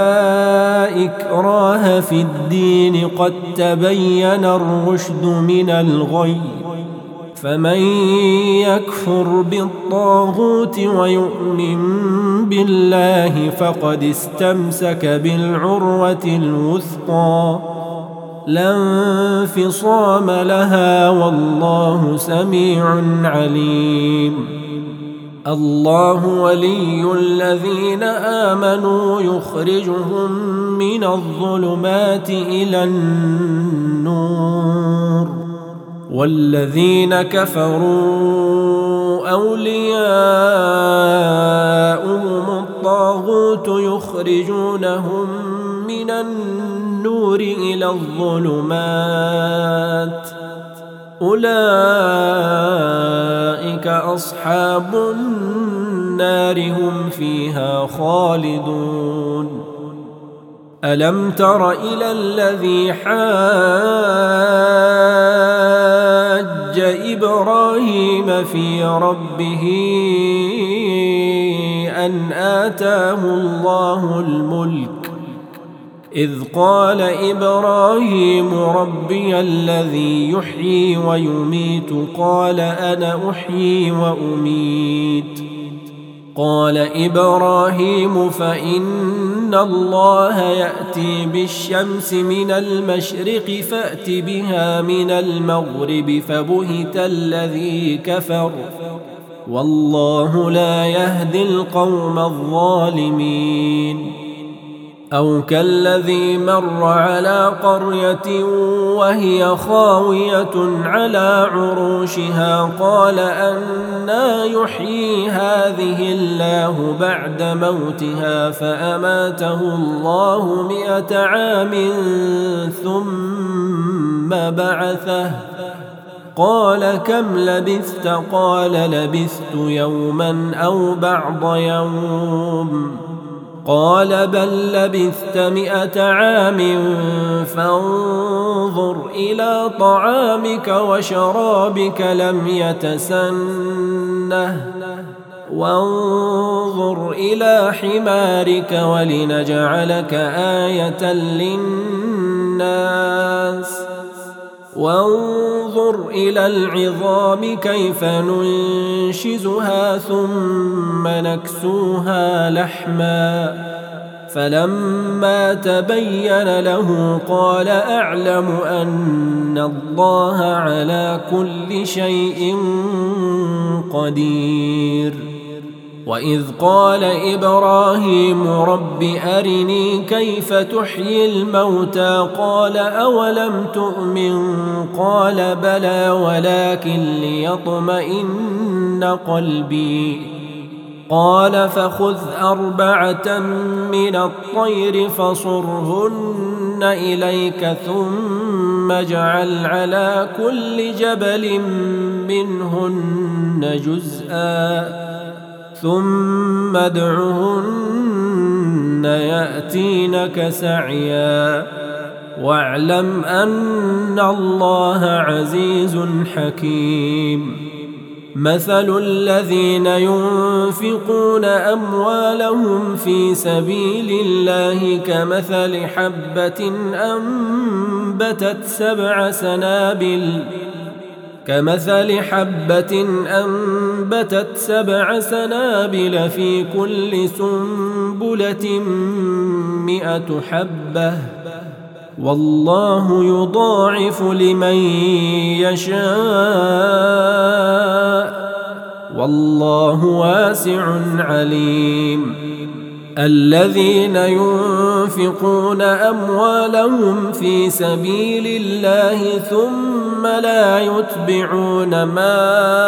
إكراه في الدين قد تبين الرشد من الغي فمن يكفر بالطاغوت ويؤمن بالله فقد استمسك بالعروة الوثقى لا انفصام لها والله سميع عليم الله ولي الذين آمنوا يخرجهم من الظلمات إلى النور والذين كفروا أولياؤهم الطاغوت يخرجونهم من النور إلى الظلمات أولئك أصحاب النار هم فيها خالدون ألم تر إلى الذي حاج إبراهيم في ربه أن آتاه الله الملك إذ قال إبراهيم ربي الذي يحيي ويميت قال أنا أحيي وأميت قال إبراهيم فإن الله يأتي بالشمس من المشرق فأت بها من المغرب فبهت الذي كفر والله لا يهدي القوم الظالمين أو كالذي مر على قرية وهي خاوية على عروشها قال أنى يحيي هذه الله بعد موتها فأماته الله مئة عام ثم بعثه قال كم لبثت قال لبثت يوما أو بعض يوم قال بل لبثت مئة عام فانظر إلى طعامك وشرابك لم يتسنه وانظر إلى حمارك ولنجعلك آية للناس وانظر إلى العظام كيف ننشزها ثم نكسوها لحما فلما تبين له قال أعلم أن الله على كل شيء قدير. وإذ قال إبراهيم رب أرني كيف تحيي الموتى قال أولم تؤمن قال بلى ولكن ليطمئن قلبي قال فخذ أربعة من الطير فصرهن إليك ثم اجعل على كل جبل منهن جزءا ثم ادعهن يأتينك سعيا واعلم أن الله عزيز حكيم. مثل الذين ينفقون أموالهم في سبيل الله كمثل حبة أنبتت سبع سنابل كمثل حبة أنبتت سبع سنابل في كل سنبلة مئة حبة والله يضاعف لمن يشاء والله واسع عليم. الذين ينفقون أموالهم في سبيل الله ثم لا يتبعون ما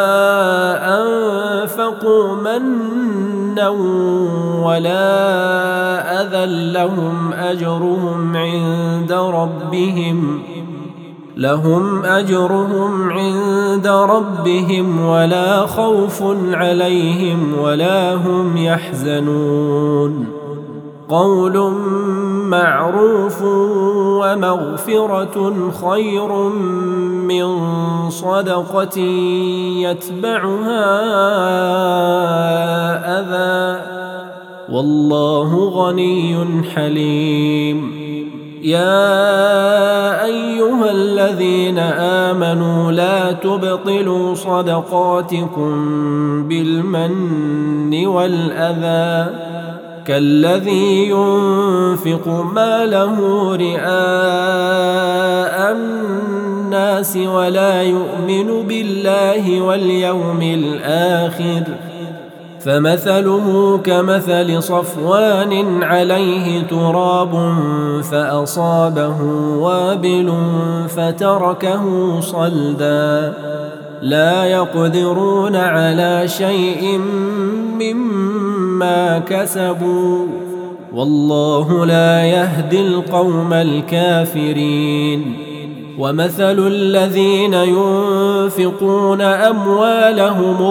أنفقوا منا ولا أذى لهم أجرهم عند ربهم لهم أجرهم عند ربهم ولا خوف عليهم ولا هم يحزنون. قول معروف ومغفرة خير من صدقة يتبعها أذى والله غني حليم. يا أيها الذين آمنوا لا تبطلوا صدقاتكم بالمن والأذى كالذي ينفق ماله رئاء الناس ولا يؤمن بالله واليوم الآخر فمثله كمثل صفوان عليه تراب فأصابه وابل فتركه صلدا لا يقدرون على شيء مما كسبوا والله لا يهدي القوم الكافرين. ومثل الذين ينفقون أموالهم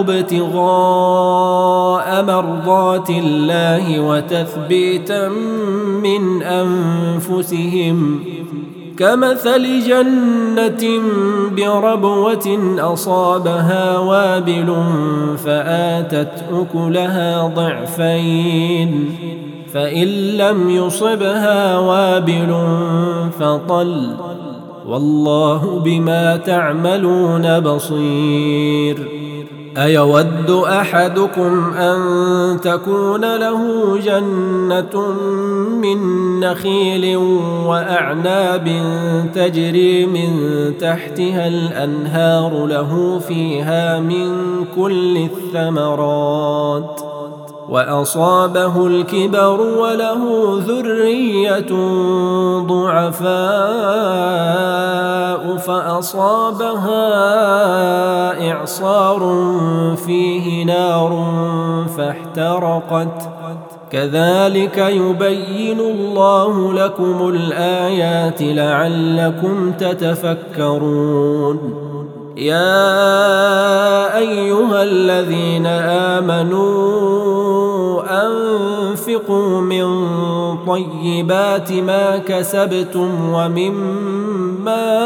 ابتغاء مرضات الله وتثبيتا من أنفسهم كمثل جنة بربوة أصابها وابل فآتت أكلها ضعفين فإن لم يصبها وابل فطل والله بما تعملون بصير. أيود أحدكم أن تكون له جنة من نخيل وأعناب تجري من تحتها الأنهار له فيها من كل الثمرات وأصابه الكبر وله ذرية ضعفاء فأصابها إعصار فيه نار فاحترقت كذلك يبين الله لكم الآيات لعلكم تتفكرون يا أيها الذين آمنوا أنفقوا من طيبات ما كسبتم ومما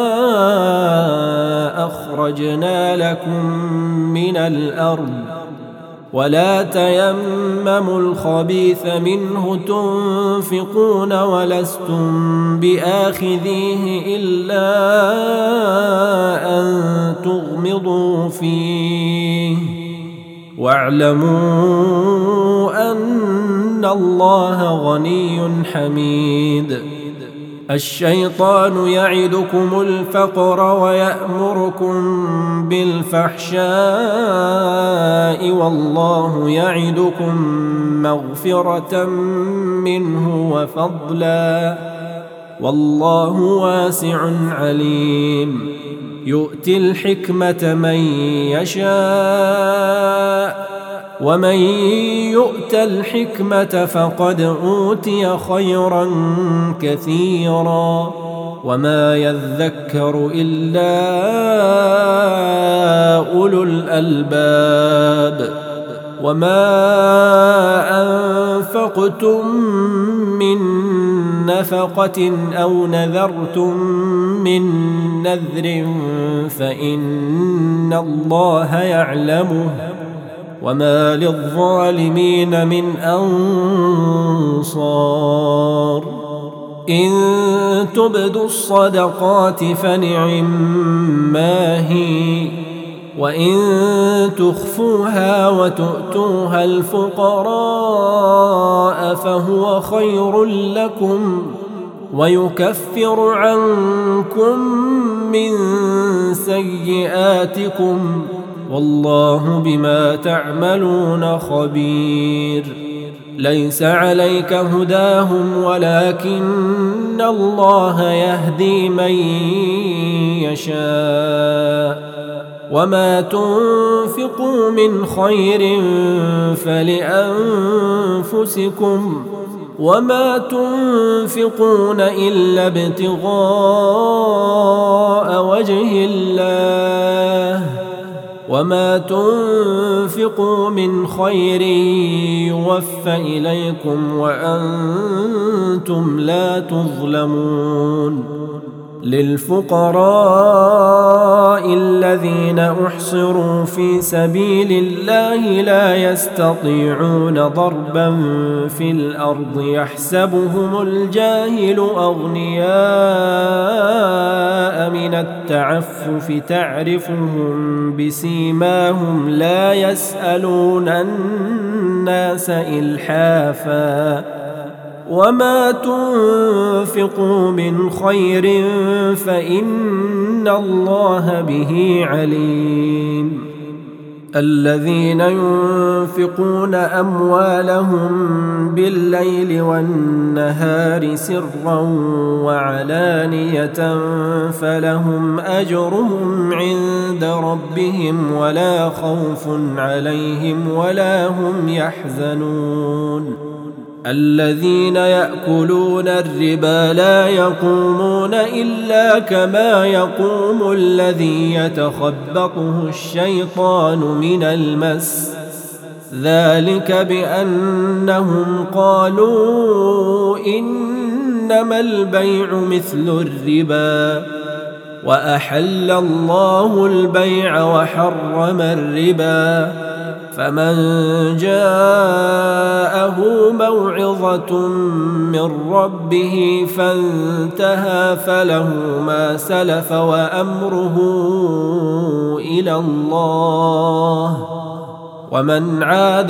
أخرجنا لكم من الأرض ولا تيمموا الخبيث منه تنفقون ولستم بآخذيه إلا أن تغمضوا فيه واعلموا أن الله غني حميد الشيطان يعدكم الفقر ويأمركم بالفحشاء والله يعدكم مغفرة منه وفضلا والله واسع عليم يؤتي الحكمة من يشاء ومن يؤت الحكمة فقد أوتي خيرا كثيرا وما يذكر إلا أولو الألباب وما أنفقتم من نفقة أو نذرتم من نذر فإن الله يعلمه وما للظالمين من أنصار إن تبدوا الصدقات فنعما هي وإن تخفوها وتؤتوها الفقراء فهو خير لكم ويكفر عنكم من سيئاتكم والله بما تعملون خبير ليس عليك هداهم ولكن الله يهدي من يشاء وما تنفقوا من خير فلأنفسكم وما تنفقون إلا ابتغاء وجه الله وما تنفقوا من خير يوفى إليكم وأنتم لا تظلمون للفقراء الذين أحصروا في سبيل الله لا يستطيعون ضربا في الأرض يحسبهم الجاهل أغنياء من التعفف تعرفهم بسيماهم لا يسألون الناس إلحافا وما تنفقوا من خير فإن الله به عليم الذين ينفقون أموالهم بالليل والنهار سرا وعلانية فلهم أجرهم عند ربهم ولا خوف عليهم ولا هم يحزنون الذين يأكلون الربا لا يقومون إلا كما يقوم الذي يتخبطه الشيطان من المس ذلك بأنهم قالوا إنما البيع مثل الربا وأحل الله البيع وحرم الربا فمن جاءه موعظة من ربه فانتهى فله ما سلف وأمره إلى الله ومن عاد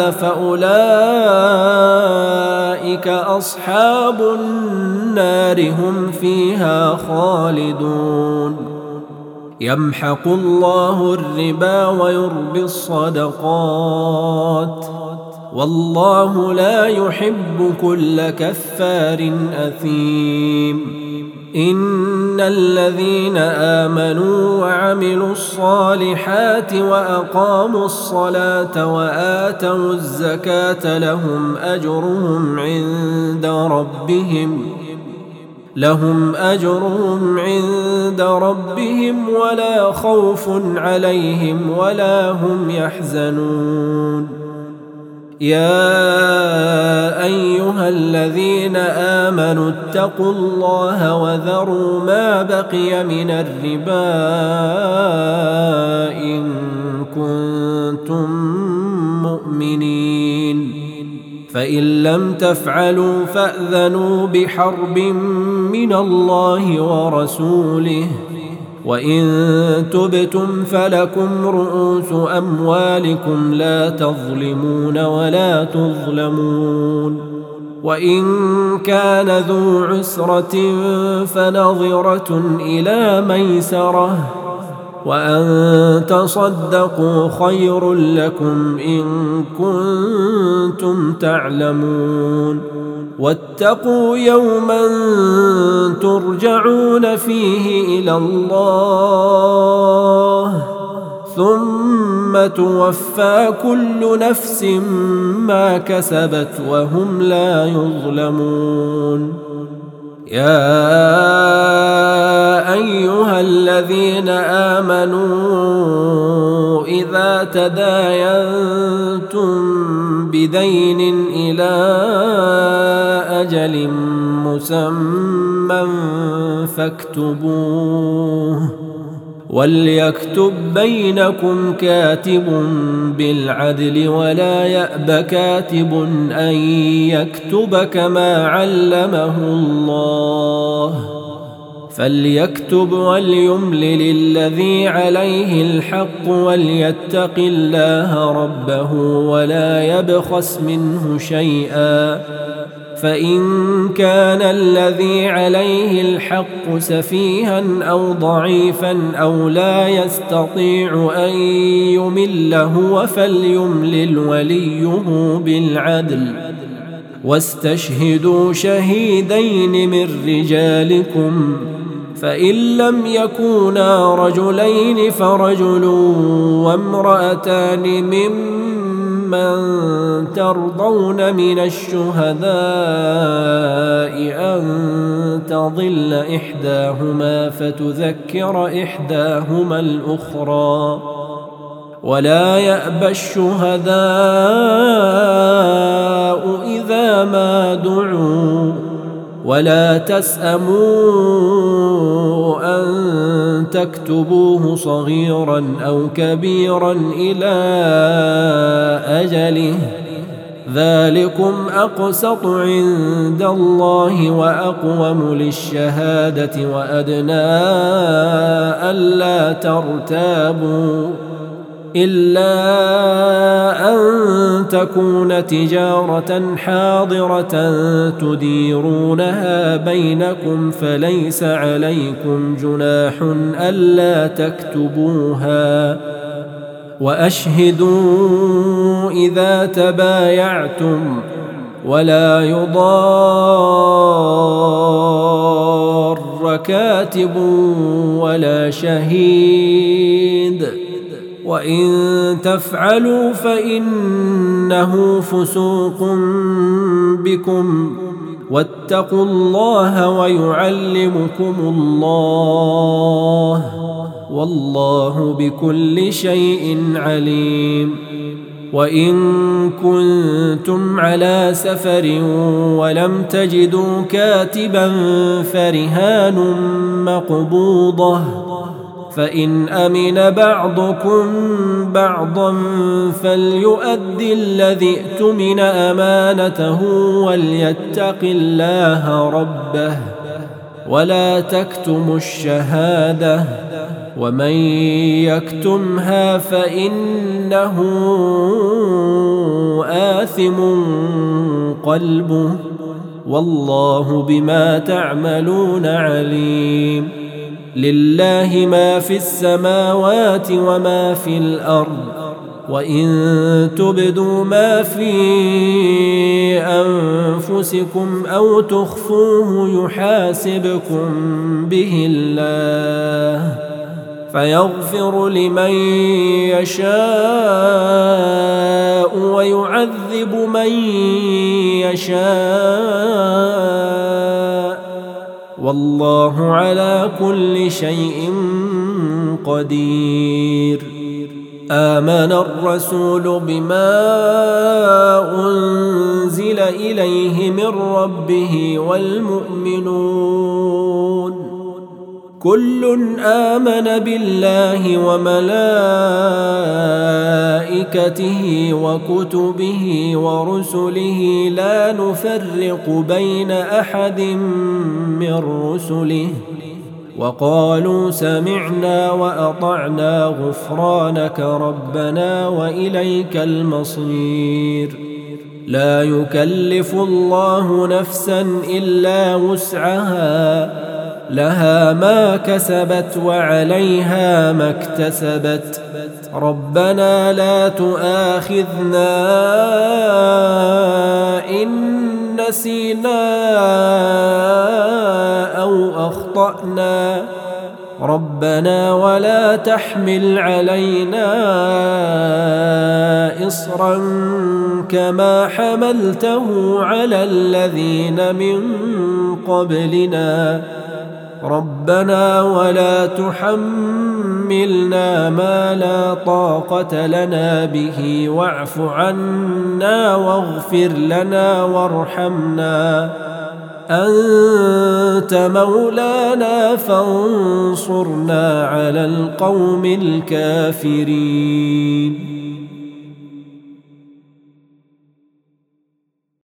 فأولئك أصحاب النار هم فيها خالدون يمحق الله الربا ويربي الصدقات والله لا يحب كل كفار أثيم. إن الذين آمنوا وعملوا الصالحات وأقاموا الصلاة وآتوا الزكاة لهم أجرهم عند ربهم لهم أجرهم عند ربهم ولا خوف عليهم ولا هم يحزنون. يا أيها الذين آمنوا اتقوا الله وذروا ما بقي من الربا إن كنتم مؤمنين، فإن لم تفعلوا فأذنوا بحرب من الله ورسوله، وإن تبتم فلكم رؤوس أموالكم لا تظلمون ولا تظلمون. وإن كان ذو عسرة فنظرة إلى ميسرة، وأن تصدقوا خير لكم إن كنتم تعلمون. واتقوا يوما ترجعون فيه إلى الله ثم توفى كل نفس ما كسبت وهم لا يظلمون. يا أيها الذين آمنوا إذا تداينتم بدين إلى أجل مسمى فاكتبوه، وليكتب بينكم كاتب بالعدل ولا يأب كاتب أن يكتب كما علمه الله، فليكتب وليملل الذي عليه الحق وليتق الله ربه ولا يبخس منه شيئا، فإن كان الذي عليه الحق سفيها أو ضعيفا أو لا يستطيع أن يمل هو فليملل وليه بالعدل، واستشهدوا شهيدين من رجالكم، فإن لم يكونا رجلين فرجل وامرأتان ممن ترضون من الشهداء أن تضل إحداهما فتذكر إحداهما الأخرى، ولا يأبى الشهداء إذا ما دعوا، ولا تسأموا أن تكتبوه صغيرا أو كبيرا إلى أجله، ذلكم أقسط عند الله وأقوم للشهادة وأدنى ألا ترتابوا، إلا أن تكون تجارة حاضرة تديرونها بينكم فليس عليكم جناح ألا تكتبوها، وأشهدوا إذا تبايعتم، ولا يضار كاتب ولا شهيد، وإن تفعلوا فإنه فسوق بكم، واتقوا الله ويعلمكم الله، والله بكل شيء عليم. وإن كنتم على سفر ولم تجدوا كاتبا فرهان مقبوضة، فإن أمن بعضكم بعضا فليؤد الذي ائتمن أمانته وليتق الله ربه، ولا تكتموا الشهادة، ومن يكتمها فإنه آثم قلبه، والله بما تعملون عليم. لله ما في السماوات وما في الأرض، وإن تبدوا ما في أنفسكم أو تخفوه يحاسبكم به الله فيغفر لمن يشاء ويعذب من يشاء والله على كل شيء قدير. آمن الرسول بما أنزل إليه من ربه والمؤمنون كل آمن بالله وملائكته وكتبه ورسله لا نفرق بين أحد من رسله وقالوا سمعنا وأطعنا غفرانك ربنا وإليك المصير. لا يكلف الله نفسا إلا وسعها لها ما كسبت وعليها ما اكتسبت ربنا لا تؤاخذنا إن نسينا أو أخطأنا ربنا ولا تحمل علينا إصرا كما حملته على الذين من قبلنا ربنا ولا تحملنا ما لا طاقة لنا به واعف عنا واغفر لنا وارحمنا أنت مولانا فانصرنا على القوم الكافرين.